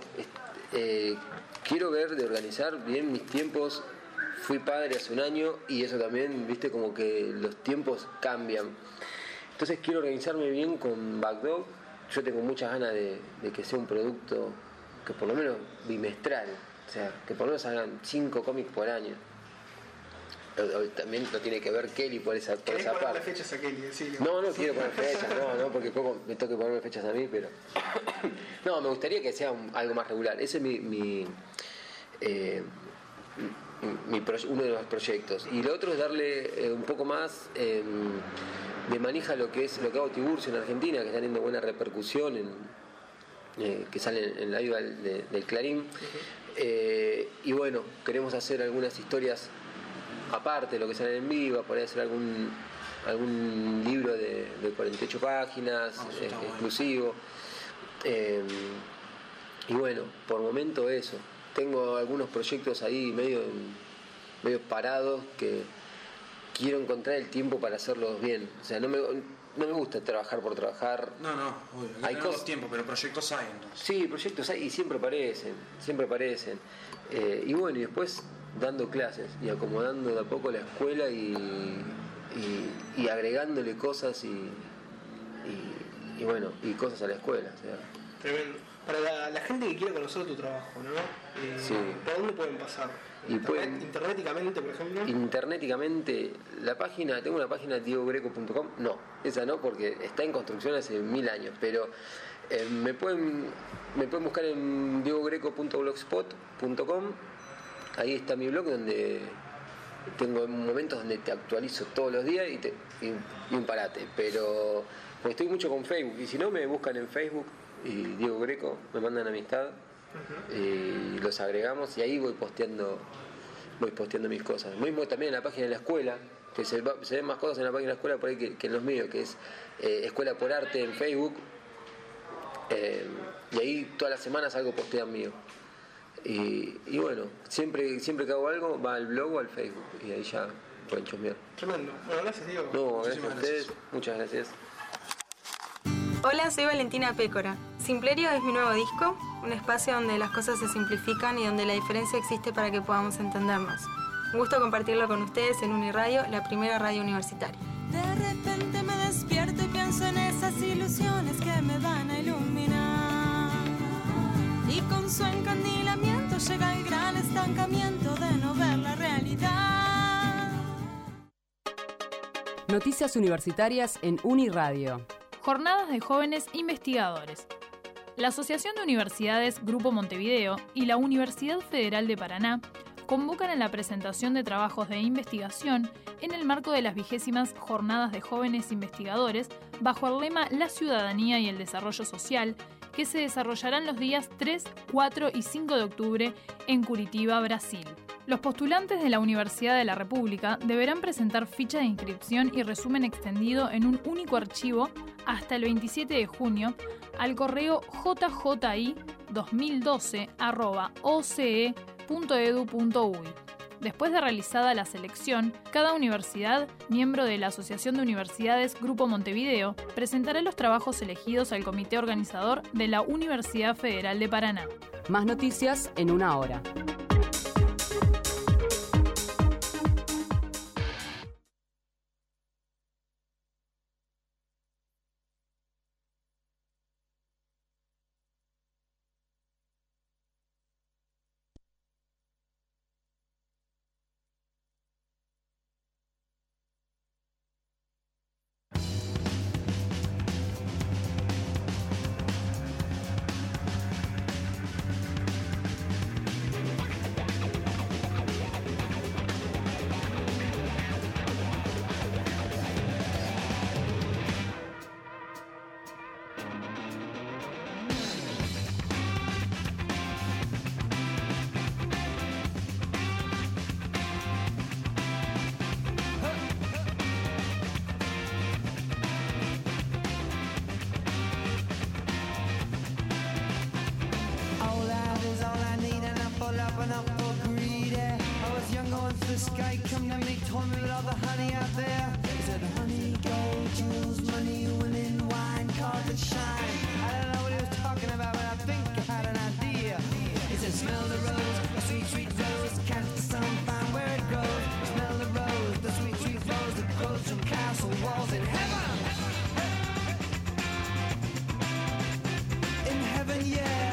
quiero ver de organizar bien mis tiempos. Fui padre hace un año y eso también, viste, como que los tiempos cambian. Entonces quiero organizarme bien con Backdog. Yo tengo muchas ganas de que sea un producto que por lo menos bimestral, o sea, que por lo menos salgan 5 cómics por año. También lo tiene que ver Kelly por esa parte. Fechas a Kelly, decirle. No quiero poner fechas, no, porque poco me toque ponerme fechas a mí, pero no, me gustaría que sea algo más regular. Ese es uno de los proyectos. Y lo otro es darle un poco más de manija lo que hago Tiburcio en Argentina, que está teniendo buena repercusión que sale en la viva del Clarín. Y bueno, queremos hacer algunas historias aparte de lo que sale en viva, poder hacer algún libro de 48 páginas exclusivo. Y bueno, por momento eso. Tengo algunos proyectos ahí medio parados que quiero encontrar el tiempo para hacerlos bien. O sea, no me gusta trabajar por trabajar. No, obvio. Hay cosas tiempo, pero proyectos hay entonces. Sí, proyectos hay y siempre aparecen. Y bueno, y después dando clases y acomodando de a poco la escuela y agregándole cosas y bueno, y cosas a la escuela. O sea. Tremendo. Para la gente que quiera conocer tu trabajo, ¿no? Sí. ¿Por dónde pueden pasar? Interneticamente, por ejemplo. Interneticamente, tengo una página diegogreco.com, no, esa no, porque está en construcción hace 1000 años, pero me pueden buscar en diegogreco.blogspot.com. Ahí está mi blog donde tengo momentos donde te actualizo todos los días y un parate, pero porque estoy mucho con Facebook, y si no me buscan en Facebook y Diego Greco, me mandan amistad y los agregamos y ahí voy posteando mis cosas. Mismo también en la página de la escuela, que se ven más cosas en la página de la escuela por ahí que en los míos, que es Escuela por Arte en Facebook, y ahí todas las semanas algo postean mío. Y bueno, siempre que hago algo va al blog o al Facebook y ahí ya pueden chusmear. Tremendo. Bueno, gracias Diego. No, gracias a ustedes, muchas gracias. Hola, soy Valentina Pécora. Simplerio es mi nuevo disco, un espacio donde las cosas se simplifican y donde la diferencia existe para que podamos entendernos. Un gusto compartirlo con ustedes en Uniradio, la primera radio universitaria. De repente me despierto y pienso en esas ilusiones que me van a iluminar. Y con su encandilamiento llega el gran estancamiento de no ver la realidad. Noticias universitarias en Uniradio. Jornadas de jóvenes investigadores. La Asociación de Universidades Grupo Montevideo y la Universidad Federal de Paraná convocan a la presentación de trabajos de investigación en el marco de las 20º Jornadas de Jóvenes Investigadores bajo el lema La Ciudadanía y el Desarrollo Social, que se desarrollarán los días 3, 4 y 5 de octubre en Curitiba, Brasil. Los postulantes de la Universidad de la República deberán presentar ficha de inscripción y resumen extendido en un único archivo hasta el 27 de junio al correo jji2012@oce.edu.uy. Después de realizada la selección, cada universidad, miembro de la Asociación de Universidades Grupo Montevideo, presentará los trabajos elegidos al comité organizador de la Universidad Federal de Paraná. Más noticias en una hora. Sky come to me, told me about the honey out there. He said, honey, gold, jewels, money, winning, wine, carpet shine. I don't know what he was talking about, but I think I had an idea. He said, smell the rose, the sweet, sweet rose, catch the sun, find where it grows. Smell the rose, the sweet, sweet rose that grows from castle walls in heaven. In heaven, yeah.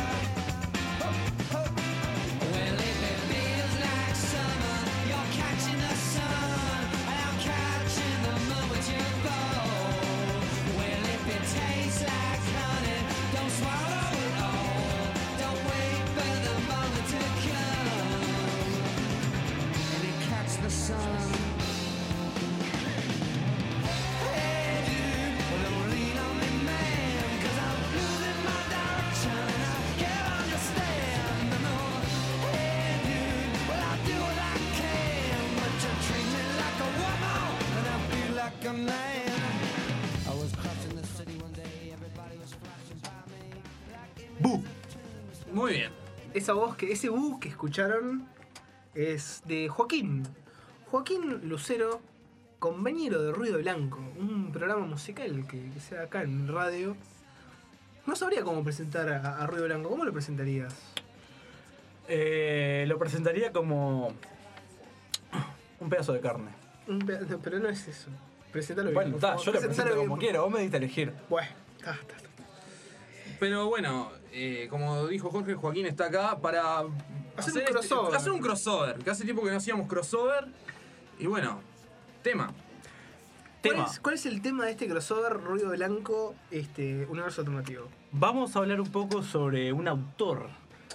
Well, if it feels like summer, you're catching the sun, and I'm catching the moment you fall. Well, if it tastes like honey, don't swallow it all. Don't wait for the moment to come, and it catch the sun. Hey dude, well, don't lean on me, man, 'cause I'm losing my direction, and I can't understand. No, hey dude, well, I'll do what I can, but you treat me like a woman, and I feel like a man. I was crossing the city one day, everybody was flashing by me. Bu. Muy bien. Esa voz, ese bu que escucharon es de Joaquín. Joaquín Lucero, compañero de Ruido Blanco, un programa musical que se da acá en radio. No sabría cómo presentar a Ruido Blanco. ¿Cómo lo presentarías? Lo presentaría como un pedazo de carne. No, pero no es eso. Presentalo bien. Bueno, por está, favor. yo lo Presentalo presento bien, como por quiera, vos me diste a elegir. Bueno, está. Pero bueno, como dijo Jorge, Joaquín está acá para Hacer un crossover. hacer un crossover, que hace tiempo que no hacíamos crossover. Y bueno, tema. ¿Cuál es el tema de este crossover Ruido Blanco, Universo Alternativo? Vamos a hablar un poco sobre un autor.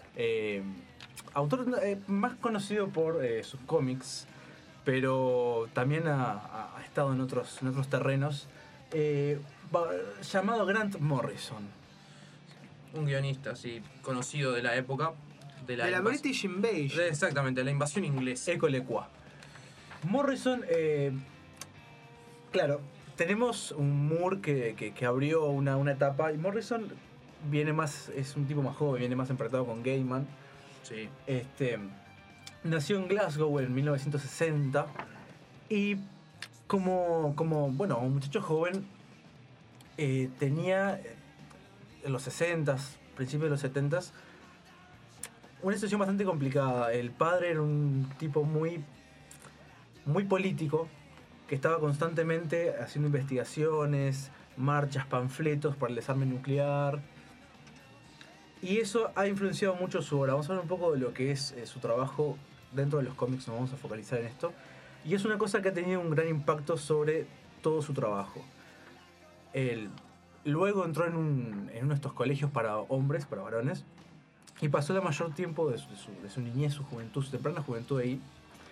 Más conocido por sus cómics, pero también ha estado en otros terrenos. Llamado Grant Morrison. Un guionista así conocido de la época. De la British Invasion. Exactamente, la invasión inglesa. École quoi. Morrison, claro, tenemos un Moore que abrió una etapa, y Morrison es un tipo más joven, viene más empatado con Gaiman. Sí. Nació en Glasgow en 1960 y como un muchacho joven tenía en los 60s, principios de los 70s, una situación bastante complicada. El padre era un tipo muy político, que estaba constantemente haciendo investigaciones, marchas, panfletos para el desarme nuclear. Y eso ha influenciado mucho su obra. Vamos a hablar un poco de lo que es su trabajo dentro de los cómics, nos vamos a focalizar en esto. Y es una cosa que ha tenido un gran impacto sobre todo su trabajo. Él luego entró en uno de estos colegios para hombres, para varones, y pasó la mayor tiempo de su niñez, su juventud, su temprana juventud ahí.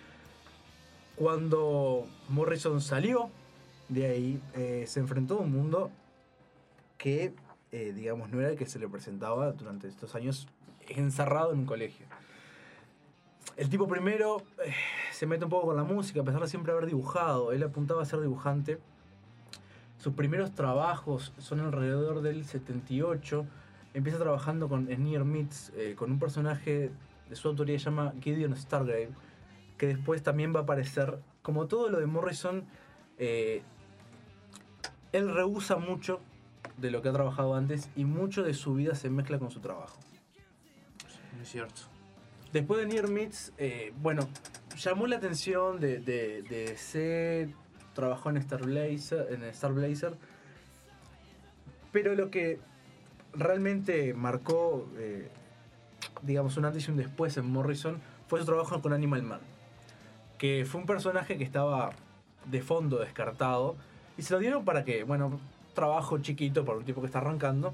Cuando Morrison salió de ahí, se enfrentó a un mundo que, digamos, no era el que se le presentaba durante estos años encerrado en un colegio. El tipo primero se mete un poco con la música, a pesar de siempre haber dibujado. Él apuntaba a ser dibujante. Sus primeros trabajos son alrededor del 78. Empieza trabajando en Near Myths, con un personaje de su autoría que se llama Gideon Stargrave, que después también va a aparecer. Como todo lo de Morrison, él rehúsa mucho de lo que ha trabajado antes y mucho de su vida se mezcla con su trabajo. Es cierto. Después de Near Myths, bueno, llamó la atención de DC, trabajó en Star Blazer, pero lo que realmente marcó, digamos, un antes y un después en Morrison fue su trabajo con Animal Man, que fue un personaje que estaba de fondo descartado y se lo dieron para que, bueno, trabajo chiquito para un tipo que está arrancando.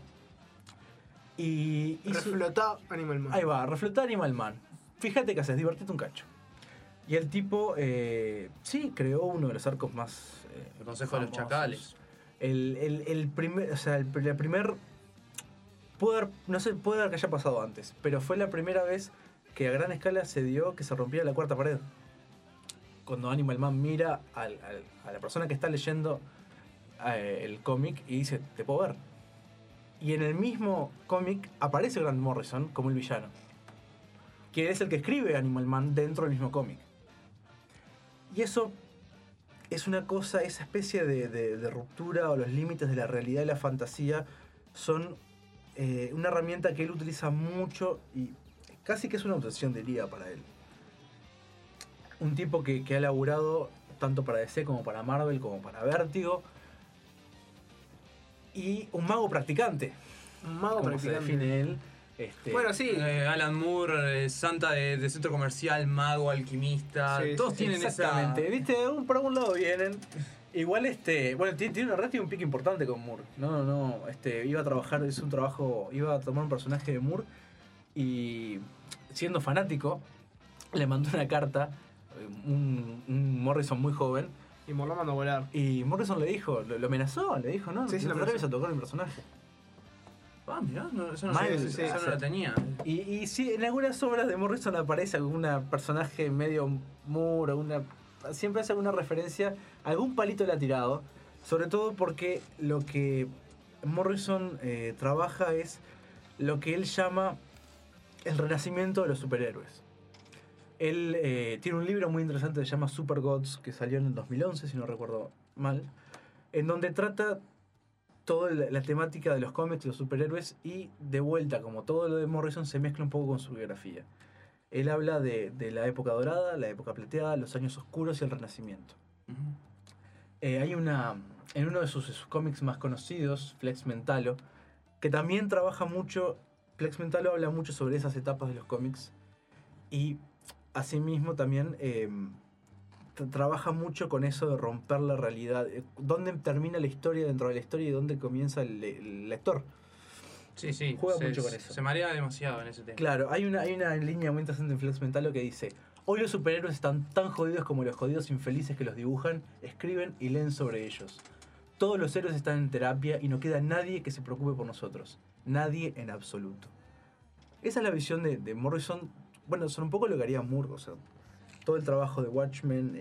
Y reflotá Animal Man. Ahí va, reflotá Animal Man. Fíjate que haces, divertite un cacho. Y el tipo, sí, creó uno de los arcos más... el Consejo de los Chacales. El primer, o sea, el primer... no sé, puede haber que haya pasado antes, pero fue la primera vez que a gran escala se dio que se rompiera la cuarta pared. Cuando Animal Man mira a la persona que está leyendo el cómic y dice, te puedo ver. Y en el mismo cómic aparece Grant Morrison como el villano, que es el que escribe Animal Man dentro del mismo cómic. Y eso es una cosa, esa especie de ruptura o los límites de la realidad y la fantasía son una herramienta que él utiliza mucho y casi que es una obsesión, diría, para él. Un tipo que ha laburado tanto para DC como para Marvel como para Vértigo. Y un mago practicante. Un mago como practicante. se define él. Bueno, sí. Alan Moore, santa de centro comercial, mago, alquimista. Sí, todos sí, tienen exactamente. esa... ¿Viste? Por algún lado vienen. Igual bueno, tiene una red y un pique importante con Moore. No, iba a trabajar, iba a tomar un personaje de Moore y siendo fanático, le mandó una carta, un Morrison muy joven. Y Moore lo mandó a volar. Y Morrison le dijo, lo amenazó, le dijo, no, Sí, no lo te atreves a tocar mi personaje. Ah, mirá, eso no la tenía. Y sí, en algunas obras de Morrison aparece algún personaje medio Moore, siempre hace alguna referencia, algún palito le ha tirado, sobre todo porque lo que Morrison trabaja es lo que él llama el renacimiento de los superhéroes. Él tiene un libro muy interesante que se llama Super Gods, que salió en el 2011, si no recuerdo mal, en donde trata toda la temática de los cómics, los superhéroes, y de vuelta, como todo lo de Morrison, se mezcla un poco con su biografía. Él habla de la época dorada, la época plateada, los años oscuros y el renacimiento. Hay en uno de sus cómics más conocidos, Flex Mentalo, que también trabaja mucho. Flex Mentalo habla mucho sobre esas etapas de los cómics y asimismo también trabaja mucho con eso de romper la realidad, dónde termina la historia dentro de la historia y dónde comienza el lector. Sí, juega mucho con eso. Se marea demasiado en ese tema. Claro, hay una línea muy interesante en Flex Mentalo que dice: hoy los superhéroes están tan jodidos como los jodidos infelices que los dibujan, escriben y leen sobre ellos. Todos los héroes están en terapia y no queda nadie que se preocupe por nosotros. Nadie en absoluto. Esa es la visión de Morrison. Bueno, son un poco lo que haría Moore, o sea, todo el trabajo de Watchmen,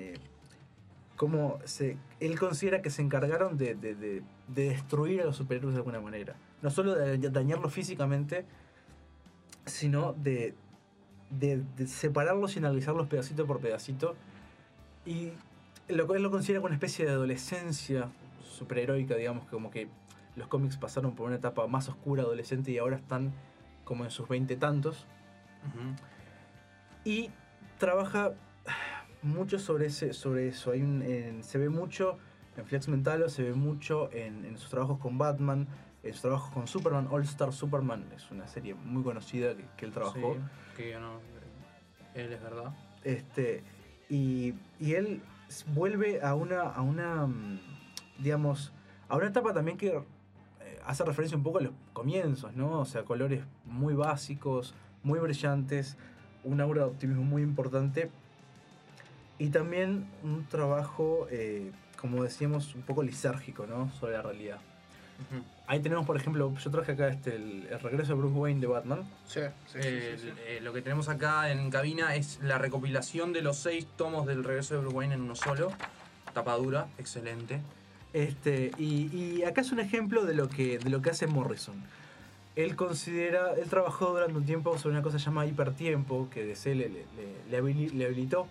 él considera que se encargaron de destruir a los superhéroes de alguna manera. No solo de dañarlos físicamente, sino de separarlos y analizarlos pedacito por pedacito. Y él lo considera como una especie de adolescencia superheroica, digamos, como que los cómics pasaron por una etapa más oscura adolescente y ahora están como en sus 20 tantos. Y trabaja mucho sobre eso. Se ve mucho en Flex Mentalo, se ve mucho en sus trabajos con Batman, en sus trabajos con Superman. All Star Superman es una serie muy conocida que él trabajó. Sí, que yo no... Él es verdad. Y él vuelve a una digamos, a una etapa también que hace referencia un poco a los comienzos, ¿no? O sea, colores muy básicos, muy brillantes, un aura de optimismo muy importante y también un trabajo, como decíamos, un poco lisérgico, ¿no? Sobre la realidad. Ahí tenemos, por ejemplo, yo traje acá el regreso de Bruce Wayne de Batman. Sí. Lo que tenemos acá en cabina es la recopilación de los 6 tomos del regreso de Bruce Wayne en uno solo. Tapa dura, excelente. Y acá es un ejemplo de lo que hace Morrison. Él trabajó durante un tiempo sobre una cosa llamada hipertiempo, que DC le habilitó,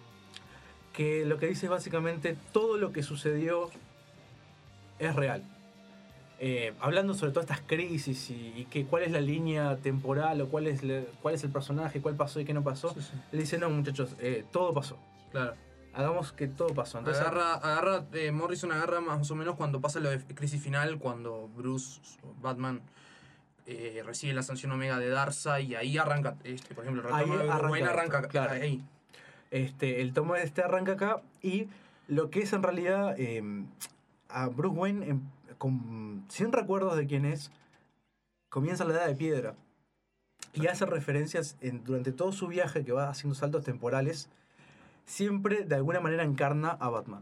que lo que dice es básicamente todo lo que sucedió es real. Hablando sobre todas estas crisis y cuál es la línea temporal o cuál es el personaje, cuál pasó y qué no pasó, él dice, no muchachos, todo pasó. Claro. Hagamos que todo pasó. Entonces, Morrison agarra más o menos cuando pasa lo de Crisis Final, cuando Bruce, Batman, recibe la sanción Omega de Darkseid y ahí arranca, por ejemplo, el retorno de Bruce Wayne arranca claro. Ahí. El tomo arranca acá y lo que es en realidad a Bruce Wayne, sin recuerdos de quién es, comienza la Edad de Piedra y hace referencias durante todo su viaje, que va haciendo saltos temporales, siempre de alguna manera encarna a Batman.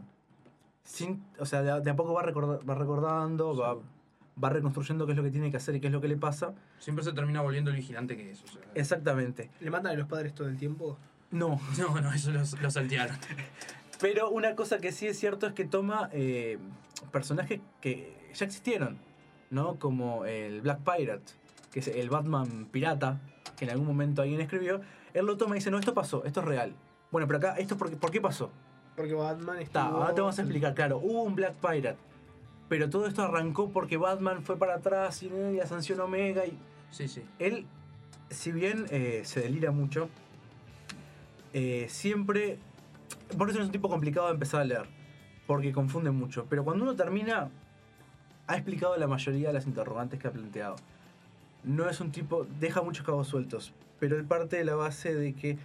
De a poco va recordando, va reconstruyendo qué es lo que tiene que hacer y qué es lo que le pasa. Siempre se termina volviendo el vigilante que es. O sea. Exactamente. ¿Le matan a los padres todo el tiempo? No, eso lo saltearon. Pero una cosa que sí es cierto es que toma personajes que ya existieron, ¿no? Como el Black Pirate, que es el Batman pirata, que en algún momento alguien escribió. Él lo toma y dice, no, esto pasó, esto es real. Bueno, pero acá, ¿por qué pasó? Porque Batman ahora te vamos a explicar, claro, hubo un Black Pirate, pero todo esto arrancó porque Batman fue para atrás y la sanción Omega y... Sí. Él, si bien se delira mucho, siempre... Por eso es un tipo complicado de empezar a leer, porque confunde mucho. Pero cuando uno termina, ha explicado la mayoría de las interrogantes que ha planteado. No es un tipo... Deja muchos cabos sueltos, pero él parte de la base de que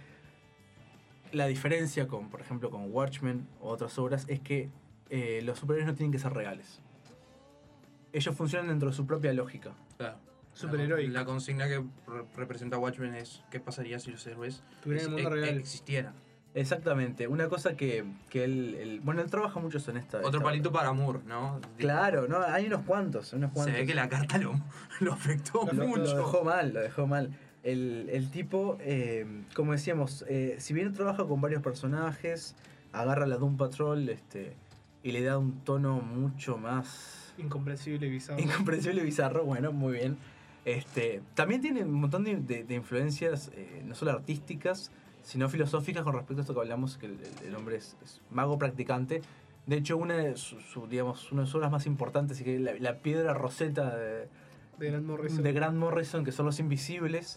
la diferencia con, por ejemplo, con Watchmen o otras obras es que los superhéroes no tienen que ser reales. Ellos funcionan dentro de su propia lógica. Claro. Superheroica. La consigna que representa Watchmen es ¿qué pasaría si los héroes existieran? Exactamente. Una cosa que él trabaja mucho en esta... Otro palito para Moore, ¿no? Claro, ¿no? Hay unos cuantos. Se ve que la carta lo afectó mucho. Lo dejó mal. El tipo, como decíamos, si bien trabaja con varios personajes, agarra la Doom Patrol y le da un tono mucho más... Incomprensible y bizarro, bueno, muy bien. También tiene un montón de influencias, no solo artísticas, sino filosóficas con respecto a esto que hablamos, que el hombre es mago practicante. De hecho, una de sus obras más importantes, y que la piedra roseta de Grant Morrison, que son Los Invisibles,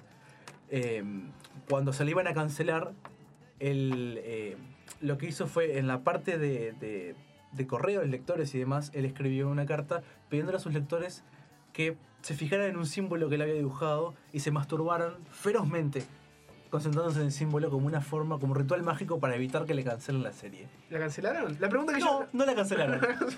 cuando se le iban a cancelar, lo que hizo fue, en la parte de correos, lectores y demás, él escribió una carta pidiéndole a sus lectores que se fijaran en un símbolo que él había dibujado y se masturbaran ferozmente, concentrándose en el símbolo como una forma, como un ritual mágico para evitar que le cancelen la serie. ¿La cancelaron? La pregunta que no la cancelaron.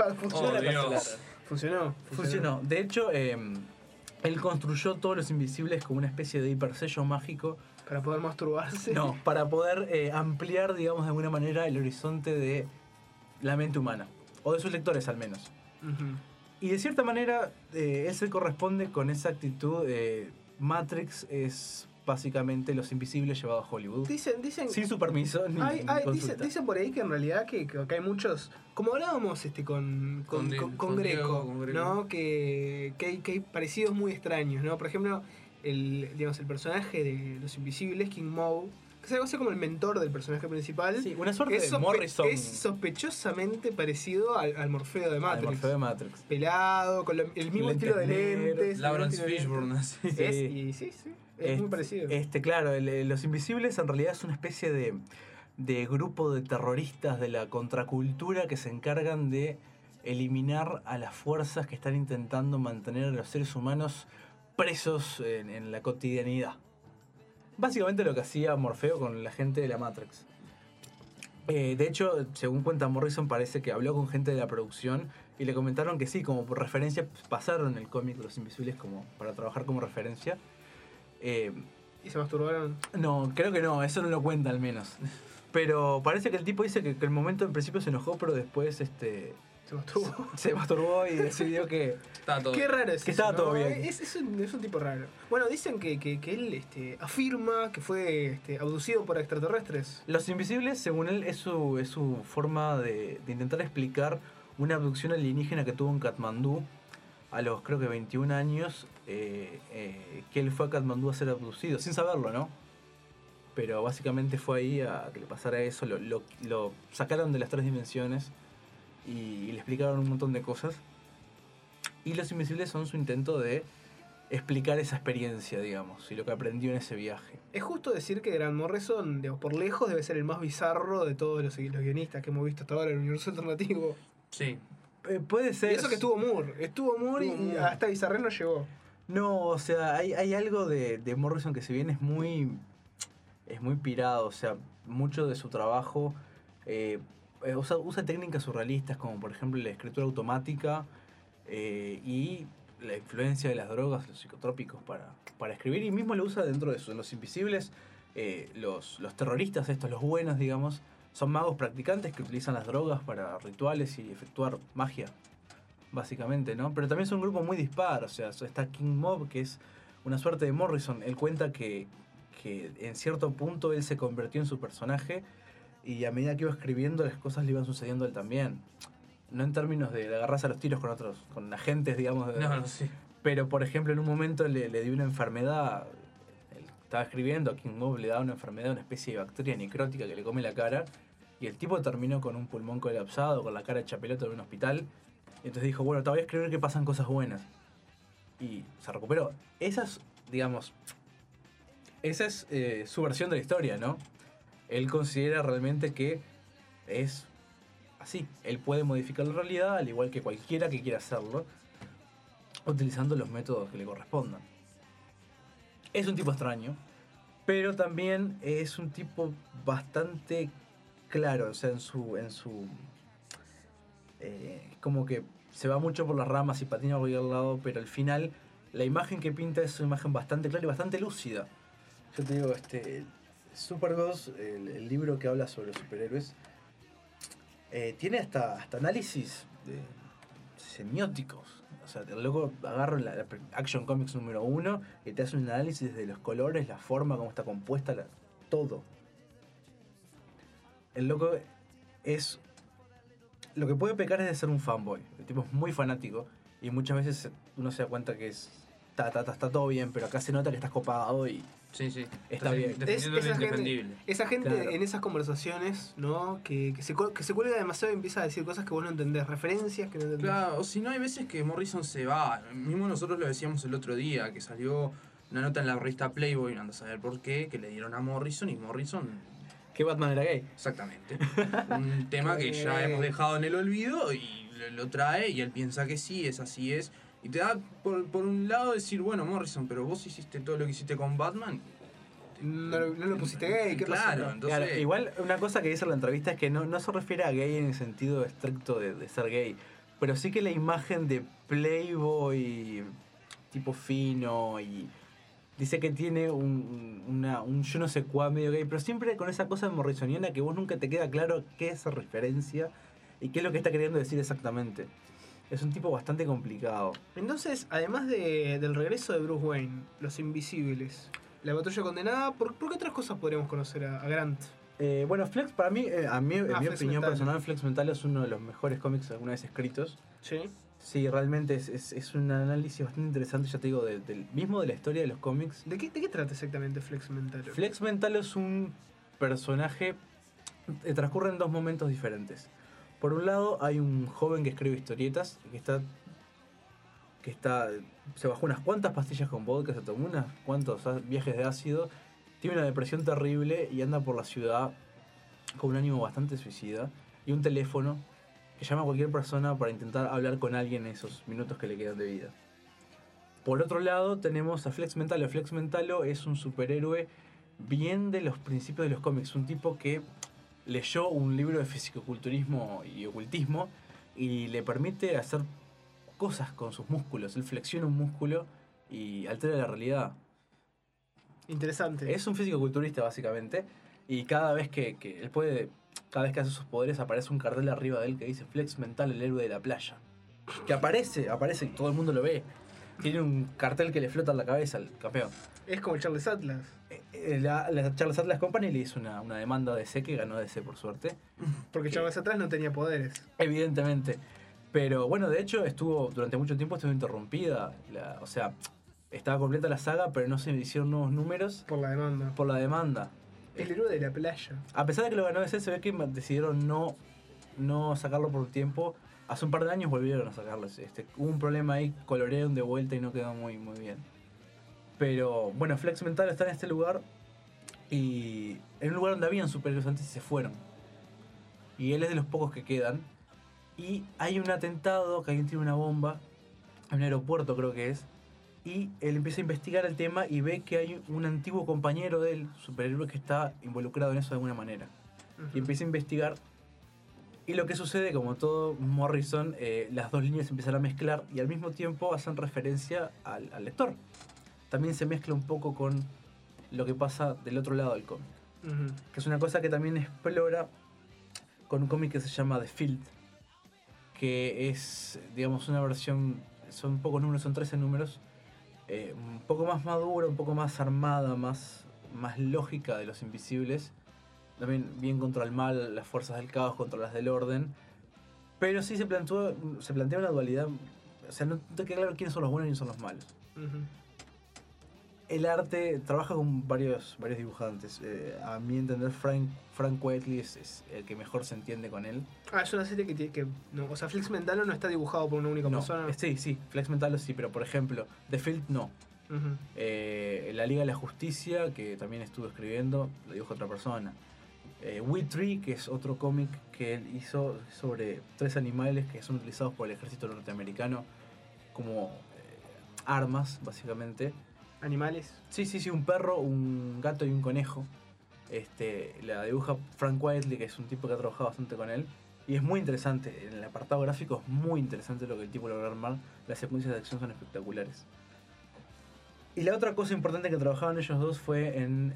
Funcionó. De hecho, él construyó todos Los Invisibles como una especie de hipersello mágico. ¿Para poder masturbarse? No, para poder ampliar, digamos, de alguna manera el horizonte de la mente humana, o de sus lectores al menos. Y de cierta manera, él se corresponde con esa actitud. Matrix es básicamente Los Invisibles llevado a Hollywood. Dicen sin su permiso ni consulta. Dicen por ahí que en realidad que hay muchos, como hablábamos con Greco, ¿no? Que hay parecidos muy extraños, ¿no? Por ejemplo, el personaje de Los Invisibles, King Moe, que se conoce como el mentor del personaje principal. Sí, una suerte de Morrison. Es sospechosamente parecido al Morfeo de Matrix. Al Morfeo de Matrix. Pelado, con el mismo estilo de lentes. Lawrence Fishburne. Sí. Es muy parecido. Claro, Los Invisibles en realidad es una especie de grupo de terroristas de la contracultura que se encargan de eliminar a las fuerzas que están intentando mantener a los seres humanos presos en la cotidianidad. Básicamente lo que hacía Morfeo con la gente de la Matrix. De hecho, según cuenta Morrison, parece que habló con gente de la producción y le comentaron que sí, como por referencia, pasaron el cómic Los Invisibles como para trabajar como referencia. ¿Y se masturbaron? No, creo que no, eso no lo cuenta al menos. Pero parece que el tipo dice que el momento en principio se enojó, pero después se masturbó y decidió que estaba todo Qué raro es que eso, estaba ¿no? todo bien. Es un tipo raro. Bueno, dicen que él afirma que fue abducido por extraterrestres. Los Invisibles, según él, es su forma de intentar explicar una abducción alienígena que tuvo en Katmandú a los, creo que 21 años, que él fue a Katmandú a ser abducido, sin saberlo, ¿no? Pero básicamente fue ahí a que le pasara eso, lo sacaron de las 3 dimensiones y le explicaron un montón de cosas. Y Los Invisibles son su intento de explicar esa experiencia, digamos, y lo que aprendió en ese viaje. Es justo decir que Grant Morrison, digamos, por lejos, debe ser el más bizarro de todos los guionistas que hemos visto hasta ahora en el universo alternativo. Sí. Puede ser. Y eso que estuvo Moore y hasta Bizarre no llegó. No, o sea, hay algo de Morrison que si bien es muy pirado, o sea, mucho de su trabajo usa técnicas surrealistas como por ejemplo la escritura automática y la influencia de las drogas, los psicotrópicos para escribir, y mismo lo usa dentro de Los Invisibles. Los terroristas estos, los buenos, digamos, son magos practicantes que utilizan las drogas para rituales y efectuar magia, básicamente, ¿no? Pero también es un grupo muy dispar, o sea, está King Mob, que es una suerte de Morrison. Él cuenta que en cierto punto él se convirtió en su personaje y a medida que iba escribiendo las cosas le iban sucediendo a él también. No en términos de agarrarse a los tiros con agentes, digamos. Sí. Pero, por ejemplo, en un momento le dio una enfermedad. Él estaba escribiendo, a King Mob le da una enfermedad, una especie de bacteria necrótica que le come la cara. Y el tipo terminó con un pulmón colapsado, con la cara hecha pelota en un hospital. Y entonces dijo, bueno, te voy a escribir que pasan cosas buenas. Y se recuperó. Esa es su versión de la historia, ¿no? Él considera realmente que es así. Él puede modificar la realidad al igual que cualquiera que quiera hacerlo, utilizando los métodos que le correspondan. Es un tipo extraño, pero también es un tipo bastante claro, o sea, como que se va mucho por las ramas y patina por al lado, pero al final la imagen que pinta es una imagen bastante clara y bastante lúcida. Yo te digo, Superghost, el libro que habla sobre los superhéroes, tiene hasta análisis semióticos. O sea, el loco agarra la Action Comics número 1 y te hace un análisis de los colores, la forma, cómo está compuesta, todo. El loco es... Lo que puede pecar es de ser un fanboy. El tipo es muy fanático y muchas veces uno se da cuenta que está todo bien, pero acá se nota que estás copado y... Sí. Está bien. Esa gente Claro. en esas conversaciones, ¿no? Que se cuelga demasiado y empieza a decir cosas que vos no entendés, referencias que no entendés. Claro, o si no, hay veces que Morrison se va. Mismo nosotros lo decíamos el otro día, que salió una nota en la revista Playboy, no ando a saber por qué, que le dieron a Morrison y Morrison... Que Batman era gay. Exactamente. Un tema que ya hemos dejado en el olvido y lo trae y él piensa que sí, así es. Y te da por un lado decir, bueno, Morrison, pero vos hiciste todo lo que hiciste con Batman. No lo pusiste gay, ¿qué claro, pasó? Entonces... Claro, igual una cosa que dice en la entrevista es que no se refiere a gay en el sentido estricto de ser gay, pero sí que la imagen de Playboy tipo fino y dice que tiene un yo no sé cuál medio gay, pero siempre con esa cosa morrisoniana que vos nunca te queda claro qué es esa referencia y qué es lo que está queriendo decir exactamente. Es un tipo bastante complicado. Entonces, además del regreso de Bruce Wayne, Los Invisibles, La Patrulla Condenada, ¿por qué otras cosas podríamos conocer a Grant? Bueno, Flex, para mí, en mi Flex opinión Mental. personal, Flex Mental es uno de los mejores cómics alguna vez escritos. Sí. Sí, realmente es un análisis bastante interesante, ya te digo, del mismo de la historia de los cómics. ¿De qué trata exactamente Flex Mental? Flex Mental es un personaje que transcurre en 2 momentos diferentes. Por un lado, hay un joven que escribe historietas, que se bajó unas cuantas pastillas con vodka, se tomó unos cuantos viajes de ácido, tiene una depresión terrible y anda por la ciudad con un ánimo bastante suicida y un teléfono que llama a cualquier persona para intentar hablar con alguien en esos minutos que le quedan de vida. Por otro lado, tenemos a Flex Mentalo. Flex Mentalo es un superhéroe bien de los principios de los cómics, un tipo que leyó un libro de fisicoculturismo y ocultismo y le permite hacer cosas con sus músculos. Él flexiona un músculo y altera la realidad. Interesante. Es un físico-culturista, básicamente. Y cada vez que él puede, cada vez que hace sus poderes, aparece un cartel arriba de él que dice Flex Mental, el héroe de la playa. Que aparece y todo el mundo lo ve. Tiene un cartel que le flota en la cabeza al campeón. Es como Charles Atlas. La Charles Atlas Company le hizo una demanda a DC que ganó DC, por suerte. Porque Charles Atlas no tenía poderes. Evidentemente. Pero bueno, de hecho, durante mucho tiempo estuvo interrumpida. O sea, estaba completa la saga, pero no se hicieron nuevos números. Por la demanda. Por la demanda. El héroe de la playa. A pesar de que lo ganó DC, se ve que decidieron no sacarlo por un tiempo. Hace un par de años volvieron a sacarlo. Hubo un problema ahí, colorearon de vuelta y no quedó muy, muy bien. Pero bueno, Flex Mental está en este lugar y en un lugar donde habían superhéroes antes y se fueron. Y él es de los pocos que quedan. Y hay un atentado, que alguien tiene una bomba, en un aeropuerto creo que es. Y él empieza a investigar el tema y ve que hay un antiguo compañero de él, superhéroe, que está involucrado en eso de alguna manera. Y empieza a investigar. Y lo que sucede, como todo Morrison, las dos líneas se empiezan a mezclar y al mismo tiempo hacen referencia al lector. También se mezcla un poco con lo que pasa del otro lado del cómic. Que es una cosa que también explora con un cómic que se llama The Field, que es, digamos, una versión, son pocos números, son 13 números, un poco más madura, un poco más armada, más lógica de los invisibles. También bien contra el mal, las fuerzas del caos contra las del orden. Pero sí se plantea una dualidad. O sea, no te queda claro quiénes son los buenos y quiénes son los malos. El arte trabaja con varios dibujantes. A mi entender, Frank Whiteley es el que mejor se entiende con él. Es una serie que no, o sea, Flex Mental no está dibujado por una única persona. Sí, Flex Mental sí, pero por ejemplo, The Field no. La Liga de la Justicia, que también estuvo escribiendo, lo dibuja otra persona. Wheatree, que es otro cómic que él hizo sobre 3 animales que son utilizados por el ejército norteamericano como armas, básicamente. ¿Animales? Sí, un perro, un gato y un conejo. La dibuja Frank Whiteley, que es un tipo que ha trabajado bastante con él. Y es muy interesante, en el apartado gráfico es muy interesante lo que el tipo logra armar. Las secuencias de acción son espectaculares. Y la otra cosa importante que trabajaban ellos dos fue en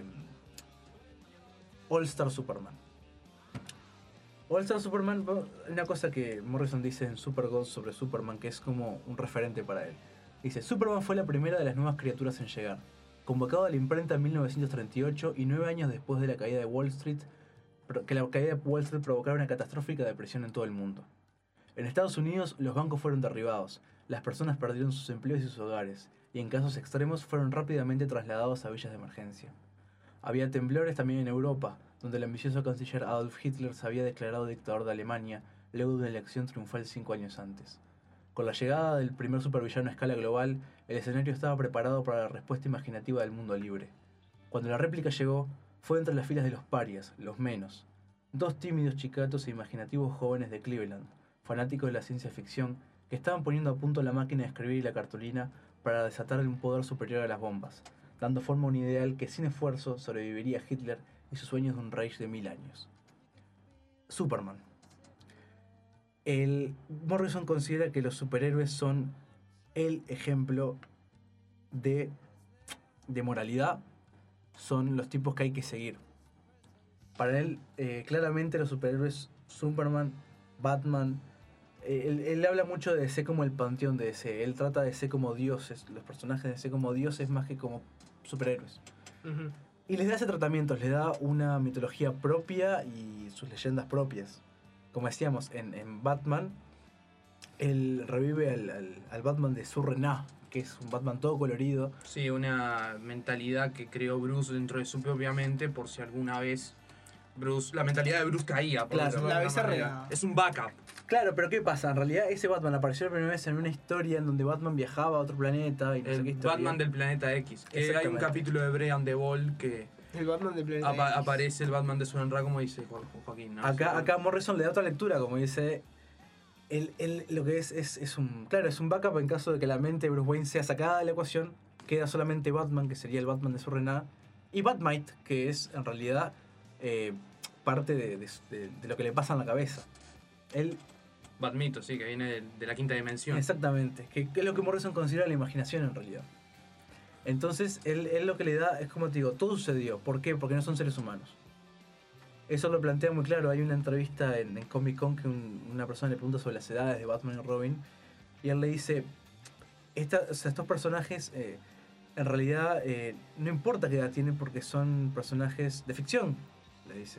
All Star Superman. All Star Superman, una cosa que Morrison dice en Supergirl sobre Superman, que es como un referente para él. Dice, Superman fue la primera de las nuevas criaturas en llegar. Convocado a la imprenta en 1938 y 9 años después de la caída de Wall Street, que la caída de Wall Street provocara una catastrófica depresión en todo el mundo. En Estados Unidos, los bancos fueron derribados, las personas perdieron sus empleos y sus hogares, y en casos extremos fueron rápidamente trasladados a villas de emergencia. Había temblores también en Europa, donde el ambicioso canciller Adolf Hitler se había declarado dictador de Alemania luego de una elección triunfal 5 años antes. Con la llegada del primer supervillano a escala global, el escenario estaba preparado para la respuesta imaginativa del mundo libre. Cuando la réplica llegó, fue entre las filas de los parias, los menos. 2 tímidos chicatos e imaginativos jóvenes de Cleveland, fanáticos de la ciencia ficción, que estaban poniendo a punto la máquina de escribir y la cartulina para desatar un poder superior a las bombas, dando forma a un ideal que sin esfuerzo sobreviviría a Hitler y sus sueños de un Reich de 1000 años. Superman. Morrison considera que los superhéroes son el ejemplo de moralidad, son los tipos que hay que seguir. Para él, claramente los superhéroes, Superman, Batman, él habla mucho de DC como el panteón de DC. Él trata de DC como dioses, los personajes de DC como dioses más que como superhéroes. Y les da ese tratamiento, les da una mitología propia y sus leyendas propias. Como decíamos, en Batman, él revive al Batman de Sur-Renat, que es un Batman todo colorido. Sí, una mentalidad que creó Bruce dentro de su propia mente por si alguna vez la mentalidad de Bruce caía. Claro, la bizarra. Es un backup. Claro, pero ¿qué pasa? En realidad ese Batman apareció la primera vez en una historia en donde Batman viajaba a otro planeta y no sé qué historia. Batman del planeta X. Que hay un capítulo de Brian the Ball que el Batman del planeta X. Aparece el Batman de Sur-Renat, como dice Joaquín, ¿no? Acá Morrison le da otra lectura, como dice. Lo que es un backup en caso de que la mente de Bruce Wayne sea sacada de la ecuación. Queda solamente Batman, que sería el Batman de Sur-Renat, y Batmite, que es en realidad parte de lo que le pasa en la cabeza. Batmito, sí, que viene de la quinta dimensión. Exactamente, que es lo que Morrison considera la imaginación en realidad. Entonces, él lo que le da es como te digo, todo sucedió. ¿Por qué? Porque no son seres humanos. Eso lo plantea muy claro. Hay una entrevista en Comic Con que una persona le pregunta sobre las edades de Batman y Robin. Y él le dice, estos personajes en realidad no importa qué edad tienen porque son personajes de ficción, le dice.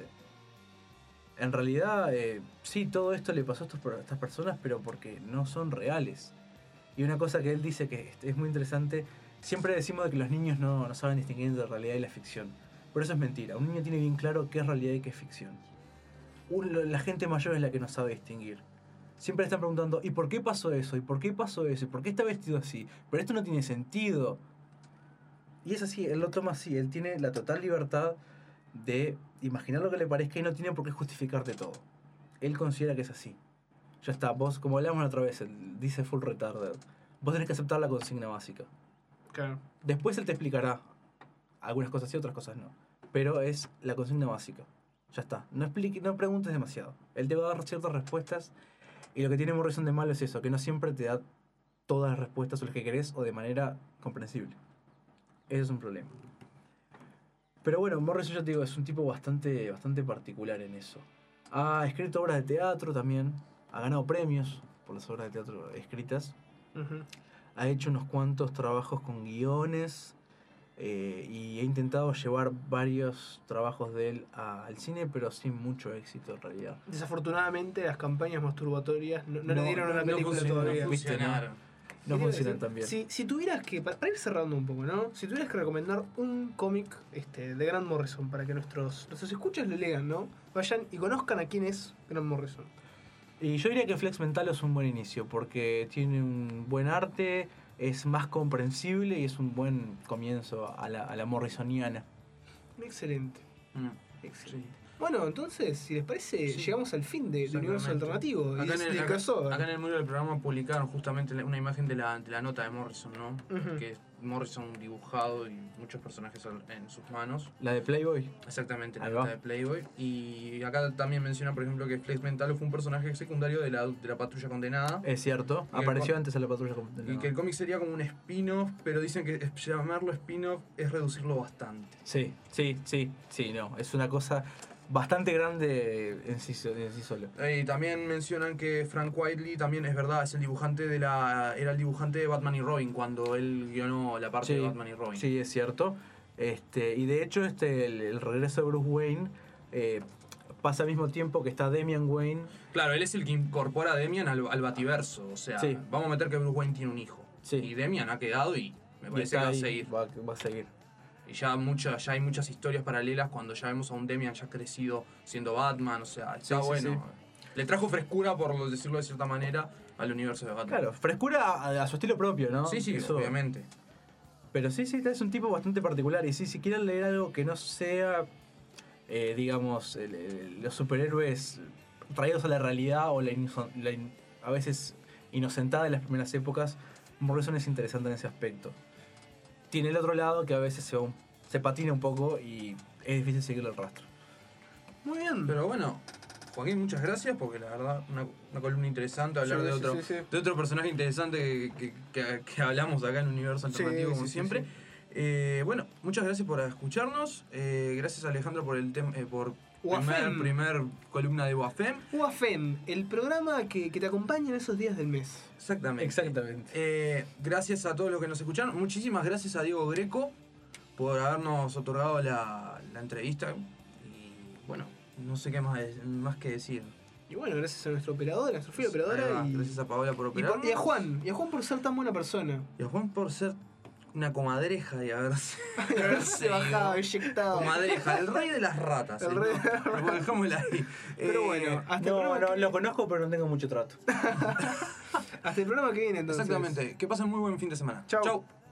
En realidad, sí, todo esto le pasó a estas personas, pero porque no son reales. Y una cosa que él dice que es muy interesante, siempre decimos de que los niños no saben distinguir entre la realidad y la ficción. Pero eso es mentira. Un niño tiene bien claro qué es realidad y qué es ficción. La gente mayor es la que no sabe distinguir. Siempre están preguntando, ¿y por qué pasó eso? ¿Y por qué pasó eso? ¿Y por qué está vestido así? Pero esto no tiene sentido. Y es así, él lo toma así. Él tiene la total libertad de imaginar lo que le parezca y no tiene por qué justificarte todo. Él considera que es así. Ya está, vos, como hablamos la otra vez, él dice full retarded. Vos tenés que aceptar la consigna básica. Claro. Después él te explicará algunas cosas sí, otras cosas no. Pero es la consigna básica. Ya está. No preguntes demasiado. Él te va a dar ciertas respuestas. Y lo que tiene Morrison de malo es eso, que no siempre te da todas las respuestas o las que querés o de manera comprensible. Ese es un problema. Pero bueno, Morrison, yo te digo, es un tipo bastante particular en eso. Ha escrito obras de teatro también. Ha ganado premios por las obras de teatro escritas. Uh-huh. Ha hecho unos cuantos trabajos con guiones. Y he intentado llevar varios trabajos de él al cine, pero sin mucho éxito en realidad. Desafortunadamente las campañas masturbatorias no le dieron una película todavía. No funcionan tan bien. Si tuvieras que, para ir cerrando un poco, ¿no? Si tuvieras que recomendar un cómic de Grant Morrison para que nuestros escuchas lo lean, ¿no? Vayan y conozcan a quién es Grant Morrison. Y yo diría que Flex Mental es un buen inicio, porque tiene un buen arte, es más comprensible y es un buen comienzo a la morrisoniana. Excelente. Excelente. Bueno, entonces, si les parece, llegamos al fin del universo alternativo. Acá en el muro del programa publicaron justamente una imagen de la nota de Morrison, ¿no? Uh-huh. Que es Morrison dibujado y muchos personajes en sus manos. La de Playboy. Exactamente, la nota de Playboy. Y acá también menciona, por ejemplo, que Flex Mental fue un personaje secundario de la Patrulla Condenada. Es cierto, apareció antes en la Patrulla Condenada. Y que el cómic sería como un spin-off, pero dicen que llamarlo spin-off es reducirlo bastante. Sí, no, es una cosa bastante grande en sí solo. Y también mencionan que Frank Whiteley también es verdad, es el dibujante era el dibujante de Batman y Robin cuando él guionó la parte de Batman y Robin. Sí, es cierto. Y de hecho el regreso de Bruce Wayne pasa al mismo tiempo que está Damian Wayne. Claro, él es el que incorpora a Damian al Bativerso. O sea, vamos a meter que Bruce Wayne tiene un hijo. Sí. Y Damian ha quedado y me parece que va a seguir. Va a seguir. Y ya hay muchas historias paralelas cuando ya vemos a un Damian ya crecido siendo Batman, o sea, está bueno. Sí. Le trajo frescura, por decirlo de cierta manera, al universo de Batman. Claro, frescura a su estilo propio, ¿no? Sí, eso, obviamente. Pero sí, es un tipo bastante particular. Y sí, si quieren leer algo que no sea, digamos, los superhéroes traídos a la realidad o a veces inocentada de las primeras épocas, Morrison es interesante en ese aspecto. Tiene el otro lado que a veces se patina un poco y es difícil seguirle el rastro. Muy bien. Pero bueno, Joaquín, muchas gracias porque la verdad una columna interesante, hablar de otro personaje interesante que hablamos acá en Universo Alternativo como siempre. Bueno, muchas gracias por escucharnos. Gracias Alejandro por el por primer columna de UAFEM. UAFEM, el programa que te acompaña en esos días del mes. Exactamente. Gracias a todos los que nos escucharon. Muchísimas gracias a Diego Greco por habernos otorgado la entrevista. Y bueno, no sé qué más que decir. Y bueno, gracias a nuestro operador, a nuestra fiel operadora. Gracias a Paola por operarnos. Y a Juan por ser tan buena persona. Y a Juan por ser una comadreja y haberse bajado, inyectado. Comadreja, el rey de las ratas. El rey de las ratas. Dejámosla ahí. Pero bueno, no lo conozco, pero no tengo mucho trato. Hasta el programa que viene entonces. Exactamente. Que pasen muy buen fin de semana. Chau.